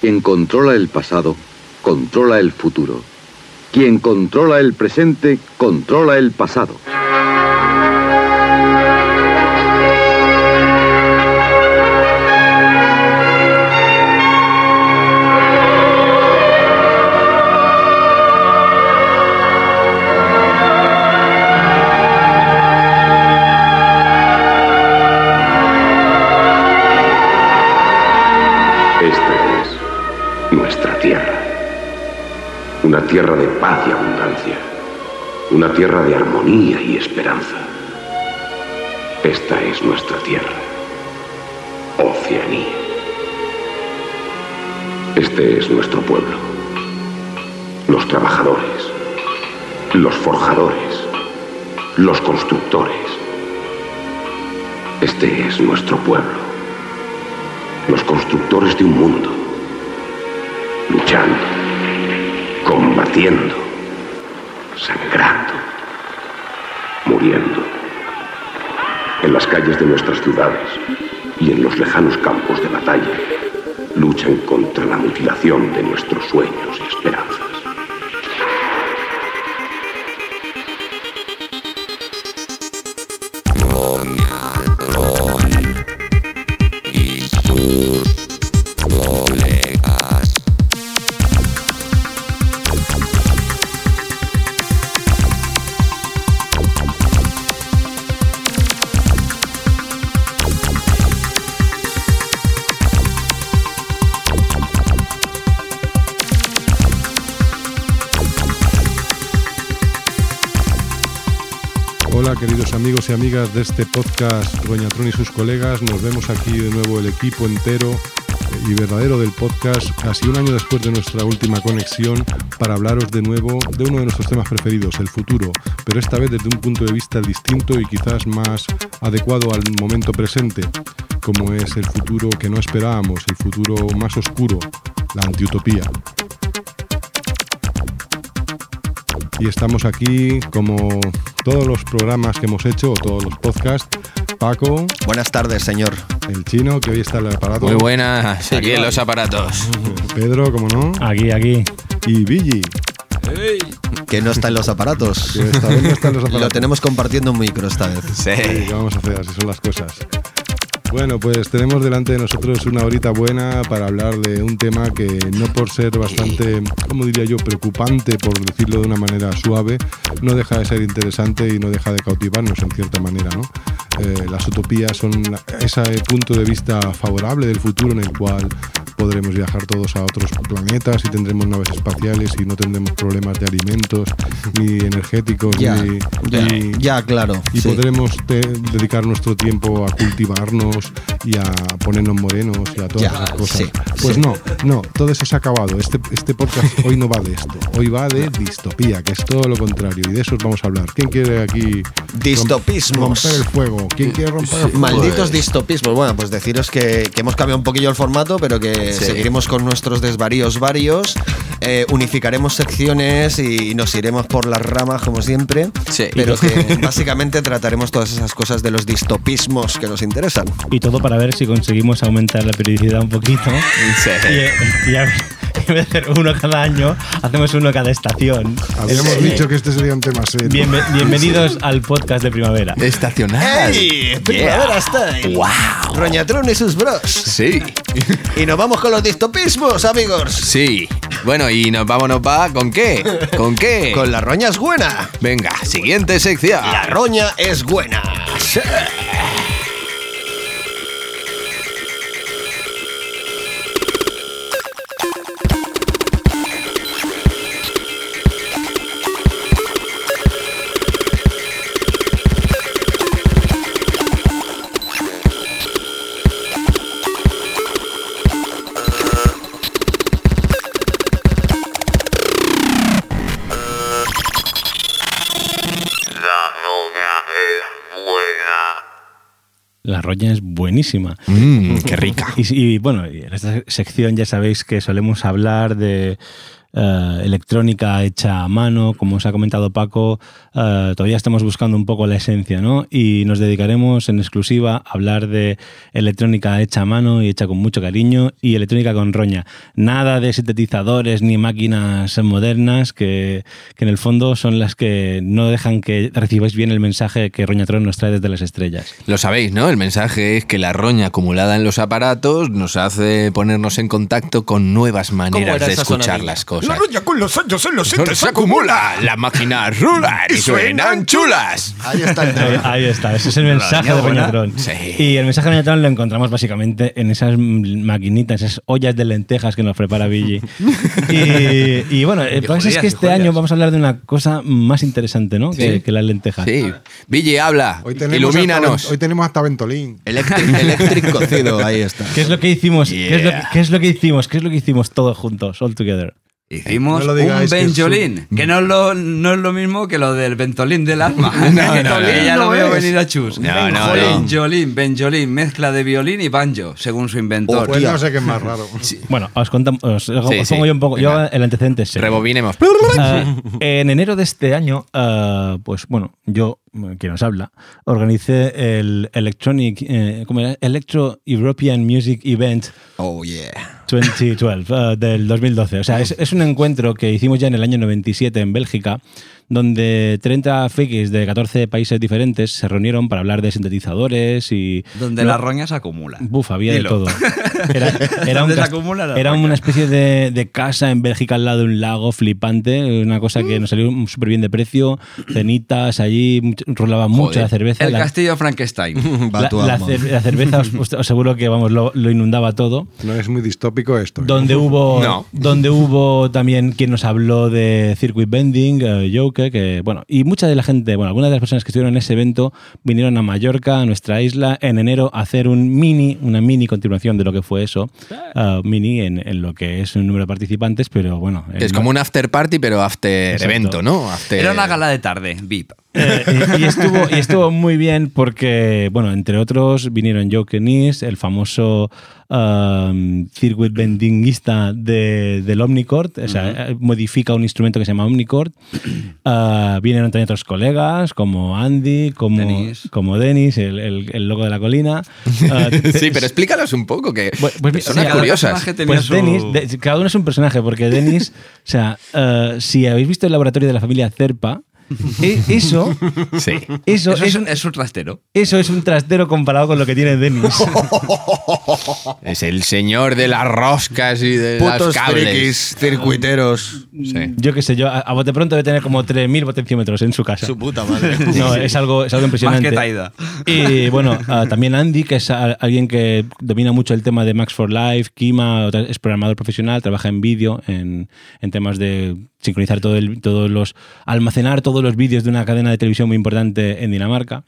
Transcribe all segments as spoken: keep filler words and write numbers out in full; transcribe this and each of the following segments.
Quien controla el pasado, controla el futuro. Quien controla el presente, controla el pasado. Una tierra de paz y abundancia. Una tierra de armonía y esperanza. Esta es nuestra tierra. Oceanía. Este es nuestro pueblo. Los trabajadores. Los forjadores. Los constructores. Este es nuestro pueblo. Los constructores de un mundo. Luchando. Combatiendo, sangrando, muriendo. En las calles de nuestras ciudades y en los lejanos campos de batalla, luchan contra la mutilación de nuestros sueños y esperanzas. Hola queridos amigos y amigas de este podcast Roñatrón y sus colegas. Nos vemos aquí de nuevo el equipo entero y verdadero del podcast, casi un año después de nuestra última conexión, para hablaros de nuevo de uno de nuestros temas preferidos, el futuro, pero esta vez desde un punto de vista distinto y quizás más adecuado al momento presente, como es el futuro que no esperábamos, el futuro más oscuro, la antiutopía. Y estamos aquí, como todos los programas que hemos hecho, o todos los podcasts. Paco. Buenas tardes, señor. El Chino, que hoy está en el aparato. Muy buenas, aquí en los aparatos. Pedro, ¿cómo no? Aquí, aquí. Y Billy. Hey. Que no está en los aparatos. Que esta vez no está en los aparatos. Lo tenemos compartiendo un micro esta vez. Sí. Sí, ¿qué vamos a hacer? Así son las cosas. Bueno, pues tenemos delante de nosotros una horita buena para hablar de un tema que, no por ser bastante, como diría yo, preocupante, por decirlo de una manera suave, no deja de ser interesante y no deja de cautivarnos en cierta manera, ¿no? Eh, las utopías son ese punto de vista favorable del futuro en el cual podremos viajar todos a otros planetas y tendremos naves espaciales y no tendremos problemas de alimentos ni energéticos ya, ni, ya, ni, ya, claro. Y sí. podremos te, dedicar nuestro tiempo a cultivarnos y a ponernos morenos y a todas ya, esas cosas. Sí, pues sí. no, no, todo eso se ha acabado. Este, este podcast hoy no va de esto. Hoy va de distopía, que es todo lo contrario. Y de eso vamos a hablar. ¿Quién quiere aquí distopismos? Romper el fuego. ¿Quién quiere romper el fuego? Malditos distopismos. Bueno, pues deciros que, que hemos cambiado un poquillo el formato, pero que sí. seguiremos con nuestros desvaríos varios. Eh, unificaremos secciones y nos iremos por las ramas como siempre. Sí. Pero que básicamente trataremos todas esas cosas de los distopismos que nos interesan. Y todo para ver si conseguimos aumentar la periodicidad un poquito. Sí. Y, y a ver, en vez de hacer uno cada año, hacemos uno cada estación. Habíamos sí. dicho que este sería un tema serio. Bienve, bienvenidos sí. al podcast de primavera. Estacional. ¡Ey! ¡Primavera Style! ¡Wow! Roñatrón y sus bros. Sí. Y nos vamos con los distopismos, amigos. Sí. Bueno, y nos vámonos va ¿con qué? ¿Con qué? Con la roña es buena. Venga, siguiente sección. La roña es buena. Sí. La roña es buenísima. Mmm, qué rica. Y, y bueno, en esta sección ya sabéis que solemos hablar de uh, electrónica hecha a mano, como os ha comentado Paco, uh, todavía estamos buscando un poco la esencia, ¿no? Y nos dedicaremos en exclusiva a hablar de electrónica hecha a mano y hecha con mucho cariño y electrónica con roña. Nada de sintetizadores ni máquinas modernas que, que en el fondo son las que no dejan que recibáis bien el mensaje que Roñatron nos trae desde las estrellas. Lo sabéis, ¿no? El mensaje es que la roña acumulada en los aparatos nos hace ponernos en contacto con nuevas maneras de escuchar sonadilla? Las cosas. La roña con los años en los entes se acumula, las máquinas rulan y suenan chulas. Ahí está el ahí, ahí está, ese es el mensaje de Roñatron. Sí. Y el mensaje de Roñatron lo encontramos básicamente en esas maquinitas, esas ollas de lentejas que nos prepara Billy. y, y bueno, el problema es que este año vamos a hablar de una cosa más interesante, ¿no? Que, Sí. que las lentejas. Sí. Billy, habla. Hoy tenemos Ilumínanos. hasta, hoy tenemos hasta Ventolín. Electric, electric cocido, ahí está. ¿Qué es lo que hicimos? Yeah. ¿Qué, es lo, ¿Qué es lo que hicimos? ¿Qué es lo que hicimos todos juntos, all together? Hicimos No lo un digáis, que es Benjolín, un- que no es, lo, no es lo mismo que lo del Ventolín del alma. No, no, no, Que ya no lo veo es. venir a Chus. No, no, Benjolín, Benjolín, mezcla de violín y banjo, según su inventor. Pues no sé qué es más raro. Bueno, os contamos, os, os Sí, pongo sí. yo un poco. Venga. Yo el antecedente es serio. Rebobinemos. Ah, en enero de este año, ah, pues bueno, yo, quien nos habla, organicé el Electronic, eh, ¿cómo era? Electro European Music Event Oh, yeah. veinte doce, uh, del dos mil doce. O sea, es, es un encuentro que hicimos ya en el año noventa y siete en Bélgica, donde treinta frikis de catorce países diferentes se reunieron para hablar de sintetizadores y... Donde no, la roña se acumula. Buf, había Dilo. de todo. Era, era, un Donde se cas- acumula la era roña. una especie de, de casa en Bélgica al lado de un lago flipante, una cosa que nos salió súper bien de precio, cenitas allí, much- rolaba mucho la cerveza. El la, castillo Frankenstein. la, Va tu la alma. cer- la cerveza, os, os aseguro que vamos, lo, lo inundaba todo. No es muy distópico esto. Donde hubo, No. donde hubo también quien nos habló de circuit bending, eh, Joke, que bueno, y mucha de la gente, bueno, algunas de las personas que estuvieron en ese evento vinieron a Mallorca, a nuestra isla, en enero a hacer un mini, una mini continuación de lo que fue eso, uh, mini en, en lo que es un número de participantes, pero bueno. Es en- como un after party, pero after Exacto. evento, ¿no? After... Era una gala de tarde, V I P. Eh, y, y estuvo, y estuvo muy bien porque, bueno, entre otros vinieron Joe Nis, el famoso um, circuit bendingista de, del Omnichord, o sea, uh-huh. modifica un instrumento que se llama Omnichord. Uh, vinieron también otros colegas como Andy, como Denis, como Denis el, el, el loco de la colina. Uh, sí, pero explícalos un poco, que pues, pues, son o sea, curiosas. Pues su... Denis, de, cada uno es un personaje, porque Denis, o sea, uh, si habéis visto el laboratorio de la familia Zerpa, Eso, sí. eso, eso es, un, es un trastero. Eso es un trastero comparado con lo que tiene Denis. Es el señor de las roscas y de Putos los cables. frikis, circuiteros. Sí. Yo qué sé, yo a, a bote pronto debe tener como tres mil potenciómetros en su casa. Su puta madre. No, es algo, es algo impresionante. Más que Taida. Y bueno, uh, también Andy, que es a, alguien que domina mucho el tema de Max for Life, Kima, es programador profesional, trabaja en vídeo, en, en temas de sincronizar todo el, todos los, almacenar todos los vídeos de una cadena de televisión muy importante en Dinamarca.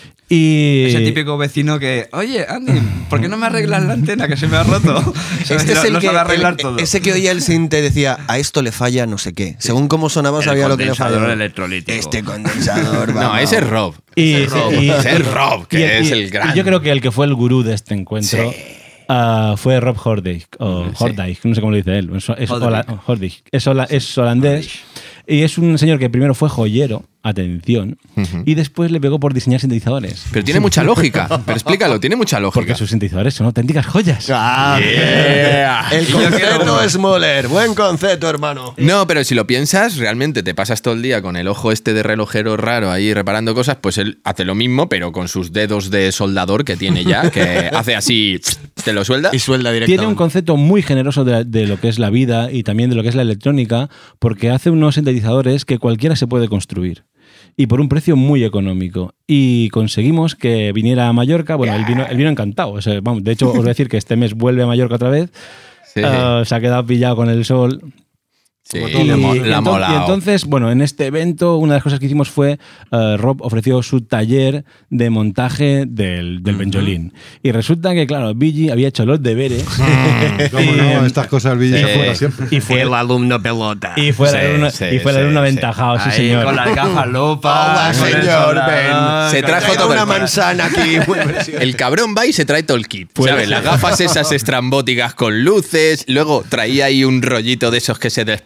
Y ese típico vecino que, oye, Andy, ¿por qué no me arreglas la antena que se me ha roto? Este es lo, el lo que, sabe arreglar el- todo. ese que oía el sinte decía, a esto le falla no sé qué. Según cómo sonaba El sabía lo que le condensador fallaba. electrolítico. Este condensador, No, vamos. ese es Rob. Y, Ese es Rob, y- ese es y- Rob, que y- es y- el gran. y yo creo que el que fue el gurú de este encuentro uh, fue Rob Hordijk, o Sí. Hordijk, no sé cómo lo dice él. Es, es, Hordijk. hola- Hordijk. Es hola- es holandés. Y es un señor que primero fue joyero, atención, Ujú. y después le pegó por diseñar sintetizadores. Pero tiene mucha lógica. Pero explícalo, tiene mucha lógica. Porque sus sintetizadores son auténticas joyas. Ah, Yeah. el Y yo quiero concepto uno. Smoller. Buen concepto, hermano. No, pero si lo piensas, realmente te pasas todo el día con el ojo este de relojero raro ahí reparando cosas, pues él hace lo mismo, pero con sus dedos de soldador que tiene ya, que hace así, te lo suelda. Y suelda directamente. Tiene un concepto muy generoso de, de lo que es la vida y también de lo que es la electrónica, porque hace unos sintetizadores que cualquiera se puede construir. Y por un precio muy económico. Y conseguimos que viniera a Mallorca. Bueno, él vino, él vino encantado. O sea, vamos, de hecho, os voy a decir que este mes vuelve a Mallorca otra vez. Sí. Uh, se ha quedado pillado con el sol. Sí, Y, le mo- y le ha enton- molado. y entonces, bueno, en este evento una de las cosas que hicimos fue uh, Rob ofreció su taller de montaje del, del Benjolín. Y resulta que, claro, Billy había hecho los deberes. ¿Cómo no? Estas cosas Billy se fuera siempre. Y fue el alumno pelota. Y fue Sí, el alumno, sí, y fue el sí, alumno sí. aventajado, sí, Ahí, señor. con las gafas lupa. Hola, con el señor, soldador, Se con trajo el- todo una el- manzana aquí. muy preciosa. El cabrón va y se trae todo el kit, Pues- ¿sabes? Las gafas esas estrambóticas con luces, luego traía ahí un rollito de esos que se despliegan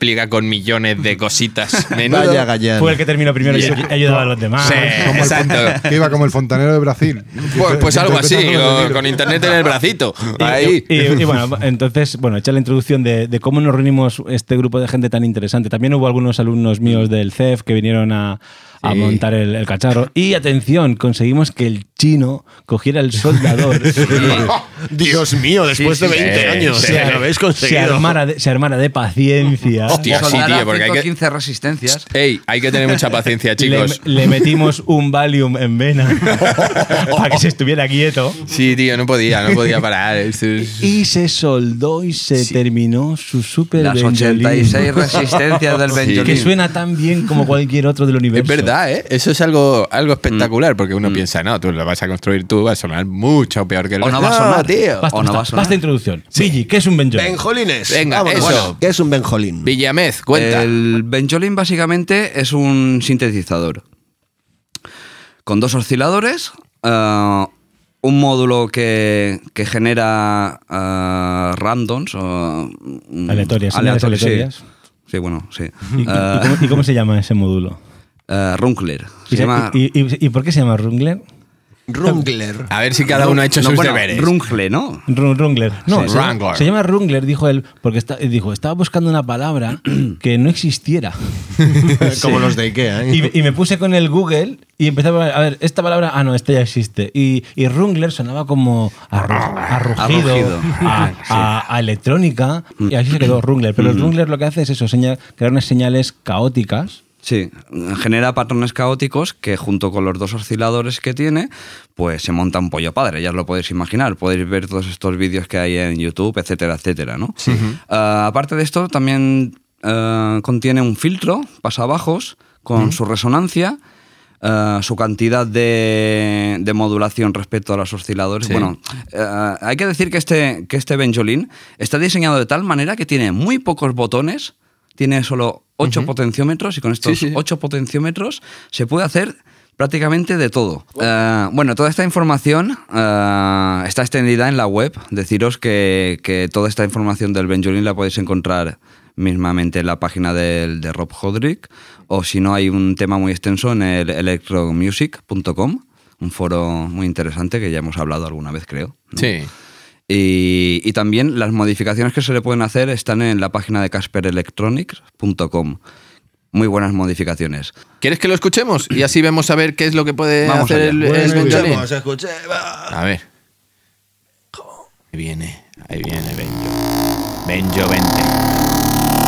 multiplica con millones de cositas. Menudo. Vaya gallán. Fue el que terminó primero y y ayudaba a los demás. Sí, Como el exacto. fontanero- que iba como el fontanero de Brasil. Pues, pues algo así, Interpretando los o libros. con internet en el bracito. Y, Ahí. y- y bueno, entonces, bueno, hecha la introducción de, de cómo nos reunimos este grupo de gente tan interesante. También hubo algunos alumnos míos del C E F que vinieron a, a Sí. montar el, el cacharro. Y atención, conseguimos que el chino cogiera el soldador. Dios mío, después Sí, de sí, veinte sí, años, sí. se lo habéis se, conseguido. armara de, se armara de paciencia. Hostia, sí, Soldar a tío, porque hay que. ciento quince resistencias. Ey, hay que tener mucha paciencia, Le, chicos. le metimos un Valium en vena para que se estuviera quieto. Sí, tío, no podía, no podía parar. Esto es- Y se soldó y se terminó su super Las Benjolín. ochenta y seis resistencias del Benjolín. Que suena tan bien como cualquier otro del universo. Es verdad, ¿eh? Eso es algo, algo espectacular, porque uno piensa, no, tú lo vas a construir tú, va a sonar mucho peor que el O no resto. va a sonar. tío. Basta, ¿O no basta, va a sonar? basta introducción. Billy, ¿qué es un Benjolín? Benjolines. Venga, Vámonos. eso. Bueno, ¿qué es un benjolín? Villamez, cuenta. El Benjolín básicamente es un sintetizador con dos osciladores, eh, un módulo que, que genera eh, randoms o mm, Aleatorias, señales aleatorios, aleatorias. Sí. Sí, bueno, sí. ¿Y, y- y Eh, cómo, y cómo se llama ese módulo? eh, Runkler. ¿Y, Se se- llama y- y- y por qué se llama Rungler? Rungler. A ver si cada uno ha hecho no, sus bueno, deberes. Rungle, ¿no? Run- Rungler. No, Sí, se, llama, Wrangler. se llama Rungler, dijo él, porque está, dijo, estaba buscando una palabra que no existiera. Como los de Ikea. ¿eh? Y, y me puse con el Google y empezaba a ver, esta palabra, ah, no, esta ya existe. Y, y Rungler sonaba como a, ru- a rugido, A rugido. a, a- a electrónica, y así se quedó Rungler. Pero el Rungler lo que hace es eso, señal- crear unas señales caóticas. Sí, genera patrones caóticos que junto con los dos osciladores que tiene, pues se monta un pollo padre, ya os lo podéis imaginar. Podéis ver todos estos vídeos que hay en YouTube, etcétera, etcétera, ¿no? Ah, aparte de esto, también ah, contiene un filtro, pasabajos, con su resonancia, ah, su cantidad de, de modulación respecto a los osciladores. Sí. Bueno, ah, hay que decir que este, que este Benjolín está diseñado de tal manera que tiene muy pocos botones, tiene solo ocho potenciómetros y con estos Sí, sí. ocho potenciómetros se puede hacer prácticamente de todo. Eh, bueno, toda esta información eh, está extendida en la web. Deciros que, que toda esta información del Benjolín la podéis encontrar mismamente en la página del, de Rob Hodrick, o si no hay un tema muy extenso en el electromusic punto com, un foro muy interesante que ya hemos hablado alguna vez, creo, ¿no? Sí. Y, y también las modificaciones que se le pueden hacer están en la página de casper electronics punto com. Muy buenas modificaciones. ¿Quieres que lo escuchemos? Y así vemos a ver qué es lo que puede Vamos hacer allá. el, Bueno, el Benjolín. Escuchemos, escuche, va. A ver. Ahí viene, ahí viene Benjo. Benjo, vente.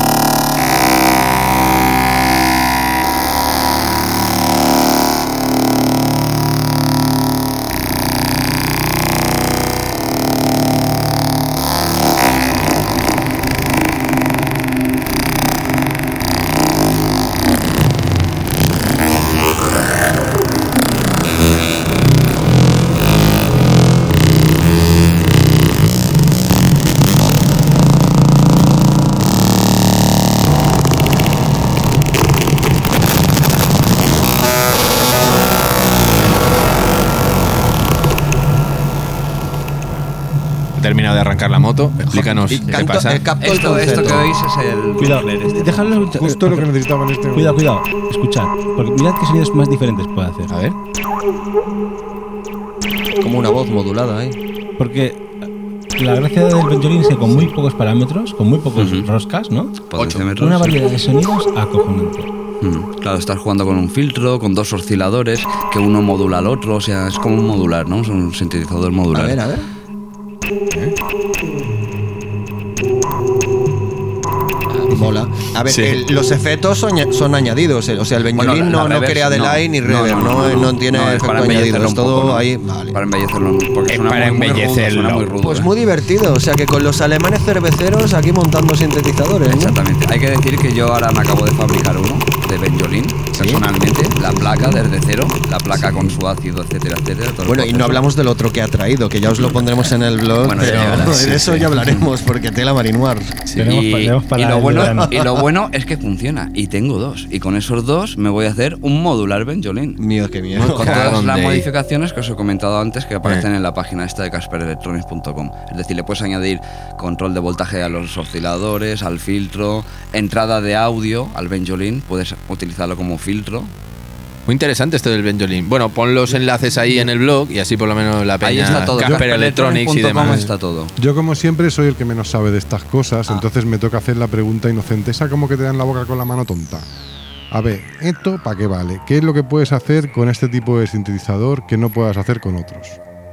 He terminado de arrancar la moto. Explícanos Y qué canto- pasa. eh, capto el Esto, esto que concepto. oís es el Cuidado, Runkler este. dejadlo escuchar. Justo lo que necesitaba en este momento. Cuidado, cuidado, escuchad. Porque mirad qué sonidos más diferentes puede hacer. A ver. Como una voz modulada, ¿eh? Porque la gracia del Benjolín es que con muy pocos parámetros, con muy pocos roscas, ¿no? Potenciómetros. Una variedad de sonidos acojonante. Mm, Claro, estás jugando con un filtro, con dos osciladores, que uno modula al otro, o sea, es como un modular, ¿no? Es un sintetizador modular. A ver, a ver. Mola. A ver, Sí. el- los efectos son, aña- son añadidos. eh, O sea, el Bueno, Benjolín la- no, la no reverb, crea delay ni reverb, no, no, tiene no, es efecto para añadido. embellecerlo Es un todo poco, ¿no? ahí. Vale. Para embellecerlo, porque Es suena para muy, muy rudo, embellecerlo. suena muy rudo. Pues ¿eh? muy divertido. O sea, que con los alemanes cerveceros aquí montando sintetizadores, ¿no? Exactamente. Hay que decir que yo ahora me acabo de fabricar uno. de Benjolín, personalmente, la placa desde cero, la placa sí. con su ácido, etcétera, etcétera. Todo bueno, y no hablamos del otro que ha traído, que ya os lo pondremos en el blog, bueno, pero ya, ya, sí, de eso sí. ya hablaremos, porque tela Marinoir. Sí. Tenemos, y, tenemos para y, lo bueno, y lo bueno es que funciona, y tengo dos, y con esos dos me voy a hacer un modular Benjolin. Mío, qué miedo. Con todas las modificaciones que os he comentado antes que aparecen eh. en la página esta de casper electronics punto com. Es decir, le puedes añadir control de voltaje a los osciladores, al filtro, entrada de audio al Benjolin, puedes utilizarlo como filtro. Muy interesante esto del Benjolin. Bueno, pon los enlaces ahí en el blog y así por lo menos la peña. Ahí está todo. Casper Electronics y demás. Está todo. Yo como siempre soy el que menos sabe de estas cosas, ah. entonces me toca hacer la pregunta inocente. Esa como que te dan la boca con la mano tonta. A ver, ¿esto para qué vale? ¿Qué es lo que puedes hacer con este tipo de sintetizador que no puedas hacer con otros?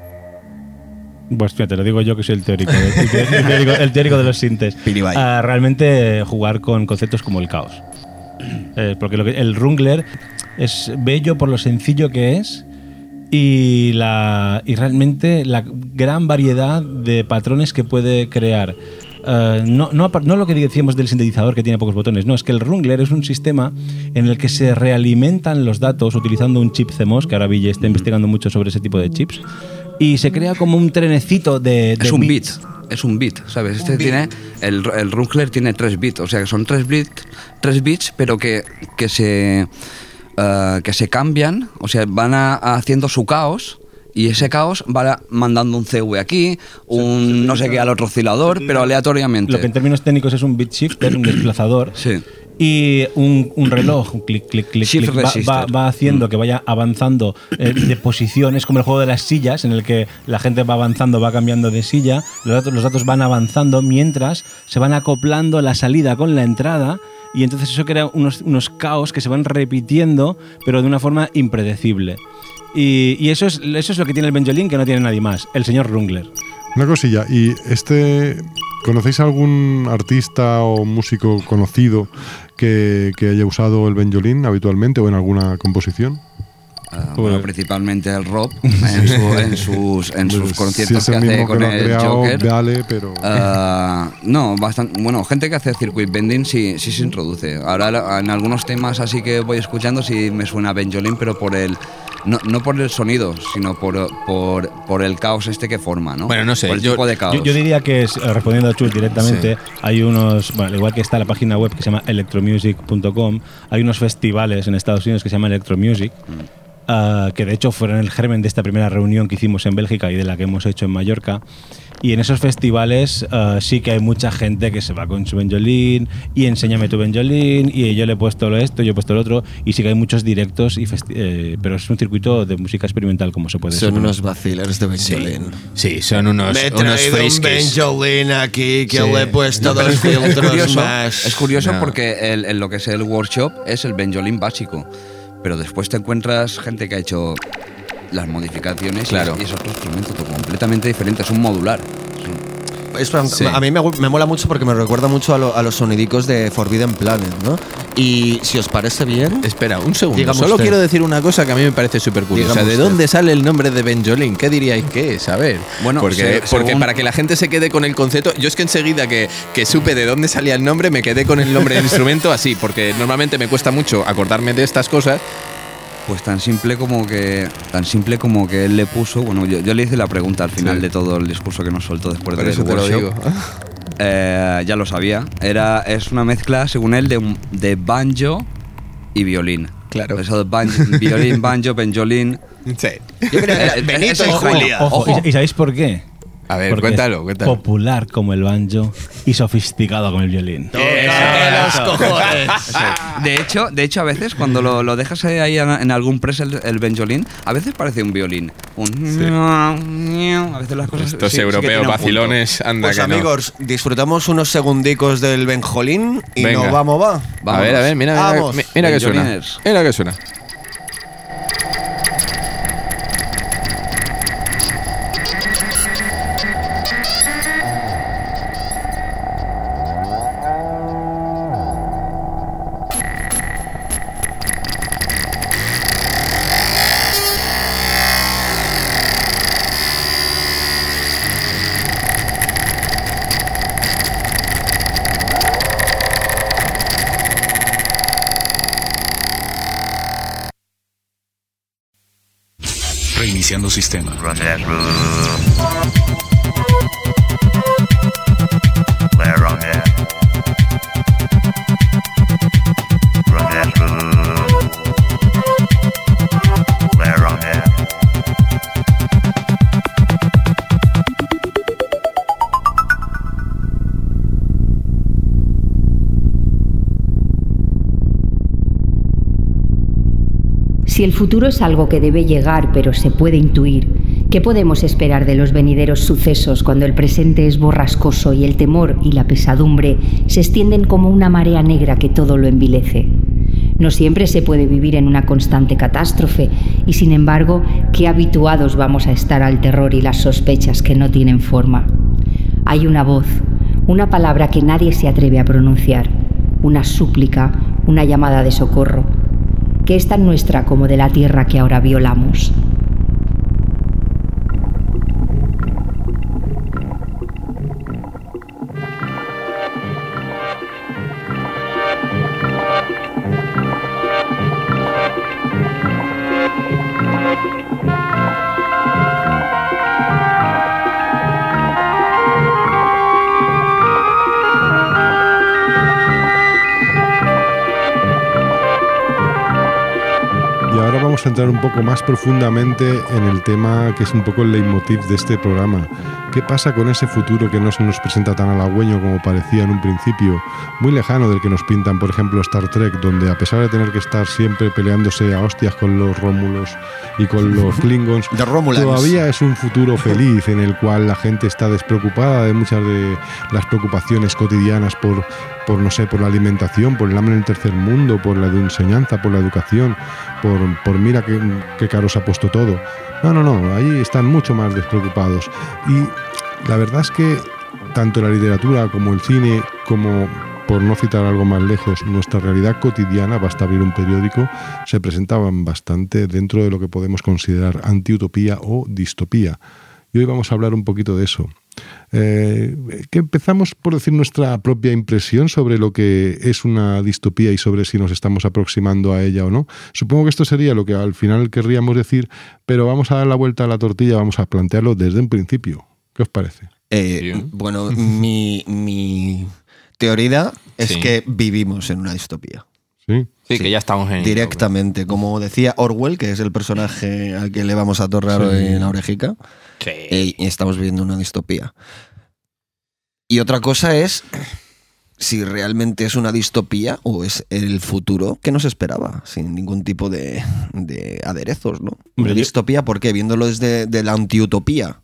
Pues te lo digo yo que soy el teórico, el, el, teórico, el teórico de los sintes. Uh, realmente jugar con conceptos como el caos. Eh, porque lo que, el Rungler es bello por lo sencillo que es y, la, y realmente la gran variedad de patrones que puede crear. Uh, no, no, no lo que decíamos del sintetizador que tiene pocos botones, no, es que el Rungler es un sistema en el que se realimentan los datos utilizando un chip C M O S, que ahora Ville está investigando mucho sobre ese tipo de chips, y se crea como un trenecito de, de es un bits. bit. Es un bit, ¿sabes? Este bit. tiene el, el Rungler tiene tres bits, o sea que son tres bits, tres bits, pero que, que se uh, que se cambian, o sea, van a, a haciendo su caos. Y ese caos va mandando un C V aquí, un no sé qué al otro oscilador, pero aleatoriamente. Lo que en términos técnicos es un bit shifter, un desplazador. Sí. Y un, un reloj, un clic, clic, clic, clic va, va, va haciendo mm. que vaya avanzando eh, de posición. Es como el juego de las sillas, en el que la gente va avanzando, va cambiando de silla. Los datos, los datos van avanzando mientras se van acoplando la salida con la entrada. Y entonces eso crea unos, unos caos que se van repitiendo, pero de una forma impredecible. Y, y eso, es, eso es lo que tiene el Benjolin, que no tiene nadie más, el señor Rungler. Una cosilla, ¿y este conocéis algún artista o músico conocido que, que haya usado el Benjolin habitualmente o en alguna composición? Uh, bueno, principalmente el Rob en, su, en sus en sus conciertos si es el que hace mismo con que lo ha el creado, Joker. Vale, pero Uh, no, bastante. Bueno, gente que hace circuit bending sí, sí se introduce. Ahora en algunos temas así que voy escuchando sí me suena Benjolin, pero por el no, no por el sonido, sino por, por, por el caos este que forma, ¿no? Bueno, no sé. Por el yo, tipo de caos. Yo, yo diría que es, respondiendo a Chus directamente, sí. hay unos, bueno, igual que está la página web que se llama electromusic punto com, hay unos festivales en Estados Unidos que se llaman Electromusic. Mm. Uh, que de hecho fueron el germen de esta primera reunión que hicimos en Bélgica y de la que hemos hecho en Mallorca. Y en esos festivales uh, sí que hay mucha gente que se va con su Benjolin y enséñame tu Benjolin y yo le he puesto esto, yo he puesto lo otro, y sí que hay muchos directos, y eh, pero es un circuito de música experimental, como se puede Son suponer. unos vacilers de Benjolin. Sí, sí, son unos Me he unos traído un Benjolin aquí que sí. le he puesto no, dos es, filtros es curioso, más. Es curioso no. porque el, el, lo que es el workshop es el Benjolin básico, pero después te encuentras gente que ha hecho las modificaciones, claro. y es otro instrumento completamente diferente, es un modular. Es, sí. A mí me, me mola mucho porque me recuerda mucho a, lo, a los sonidicos de Forbidden Planet, ¿no? Y si os parece bien... Espera, un segundo. Dígame Solo usted. quiero decir una cosa que a mí me parece súper curiosa. ¿De dónde sale el nombre de Benjolin? ¿Qué diríais que es? A ver. Bueno, porque, se, porque según... para que la gente se quede con el concepto... Yo es que enseguida que, que supe de dónde salía el nombre, me quedé con el nombre del instrumento así, porque normalmente me cuesta mucho acordarme de estas cosas. Pues tan simple como que tan simple como que él le puso, bueno, yo, yo le hice la pregunta al final sí. de todo el discurso que nos soltó después Por del eso workshop. Te lo digo. Eh, ya lo sabía. Era es una mezcla, según él, de, de banjo y violín. Claro. Eso de banjo, violín, banjo, benjolín. Sí. Yo creo que era Benito y Julia. Ojo, ojo. ¿Y sabéis por qué? A ver, Porque cuéntalo, cuéntalo. Popular como el banjo y sofisticado como el violín. Los cojones. De hecho, de hecho, a veces cuando lo, lo dejas ahí en algún press el, el benjolín, a veces parece un violín. Un sí. A veces las cosas. Estos sí, europeos sí vacilones, anda pues que amigos, no. disfrutamos unos segundicos del Benjolín y Venga. nos vamos, va. Vámonos. A ver, a ver, mira, mira, Vamos. mira, mira que suena. Mira que suena. Iniciando sistema. Si el futuro es algo que debe llegar pero se puede intuir, ¿qué podemos esperar de los venideros sucesos cuando el presente es borrascoso y el temor y la pesadumbre se extienden como una marea negra que todo lo envilece? No siempre se puede vivir en una constante catástrofe y, sin embargo, qué habituados vamos a estar al terror y las sospechas que no tienen forma. Hay una voz, una palabra que nadie se atreve a pronunciar, una súplica, una llamada de socorro, que es tan nuestra como de la tierra que ahora violamos. Vamos a entrar un poco más profundamente en el tema que es un poco el leitmotiv de este programa. ¿Qué pasa con ese futuro que no se nos presenta tan halagüeño como parecía en un principio? Muy lejano del que nos pintan, por ejemplo, Star Trek, donde a pesar de tener que estar siempre peleándose a hostias con los Rómulos y con los Klingons, todavía es un futuro feliz en el cual la gente está despreocupada de muchas de las preocupaciones cotidianas por, por no sé, por la alimentación, por el hambre en el tercer mundo, por la enseñanza, por la educación, por, por mira qué, qué caro se ha puesto todo. No, no, no, ahí están mucho más despreocupados. Y la verdad es que tanto la literatura como el cine, como, por no citar algo más lejos, nuestra realidad cotidiana, basta abrir un periódico, se presentaban bastante dentro de lo que podemos considerar antiutopía o distopía. Y hoy vamos a hablar un poquito de eso. Eh, que empezamos por decir nuestra propia impresión sobre lo que es una distopía y sobre si nos estamos aproximando a ella o no. Supongo que esto sería lo que al final querríamos decir, pero vamos a dar la vuelta a la tortilla, vamos a plantearlo desde un principio. ¿Qué os parece? Eh, bueno, mi, mi teoría es Sí. que vivimos en una distopía. Sí. Sí, sí, que ya estamos en... Directamente, como decía Orwell, que es el personaje al que le vamos a torrar Sí. hoy en la orejica, Sí. eh, estamos viviendo una distopía. Y otra cosa es si realmente es una distopía o es el futuro que nos esperaba, sin ningún tipo de, de aderezos, ¿no? Hombre, Una yo- distopía, ¿por qué? Viéndolo desde de la antiutopía.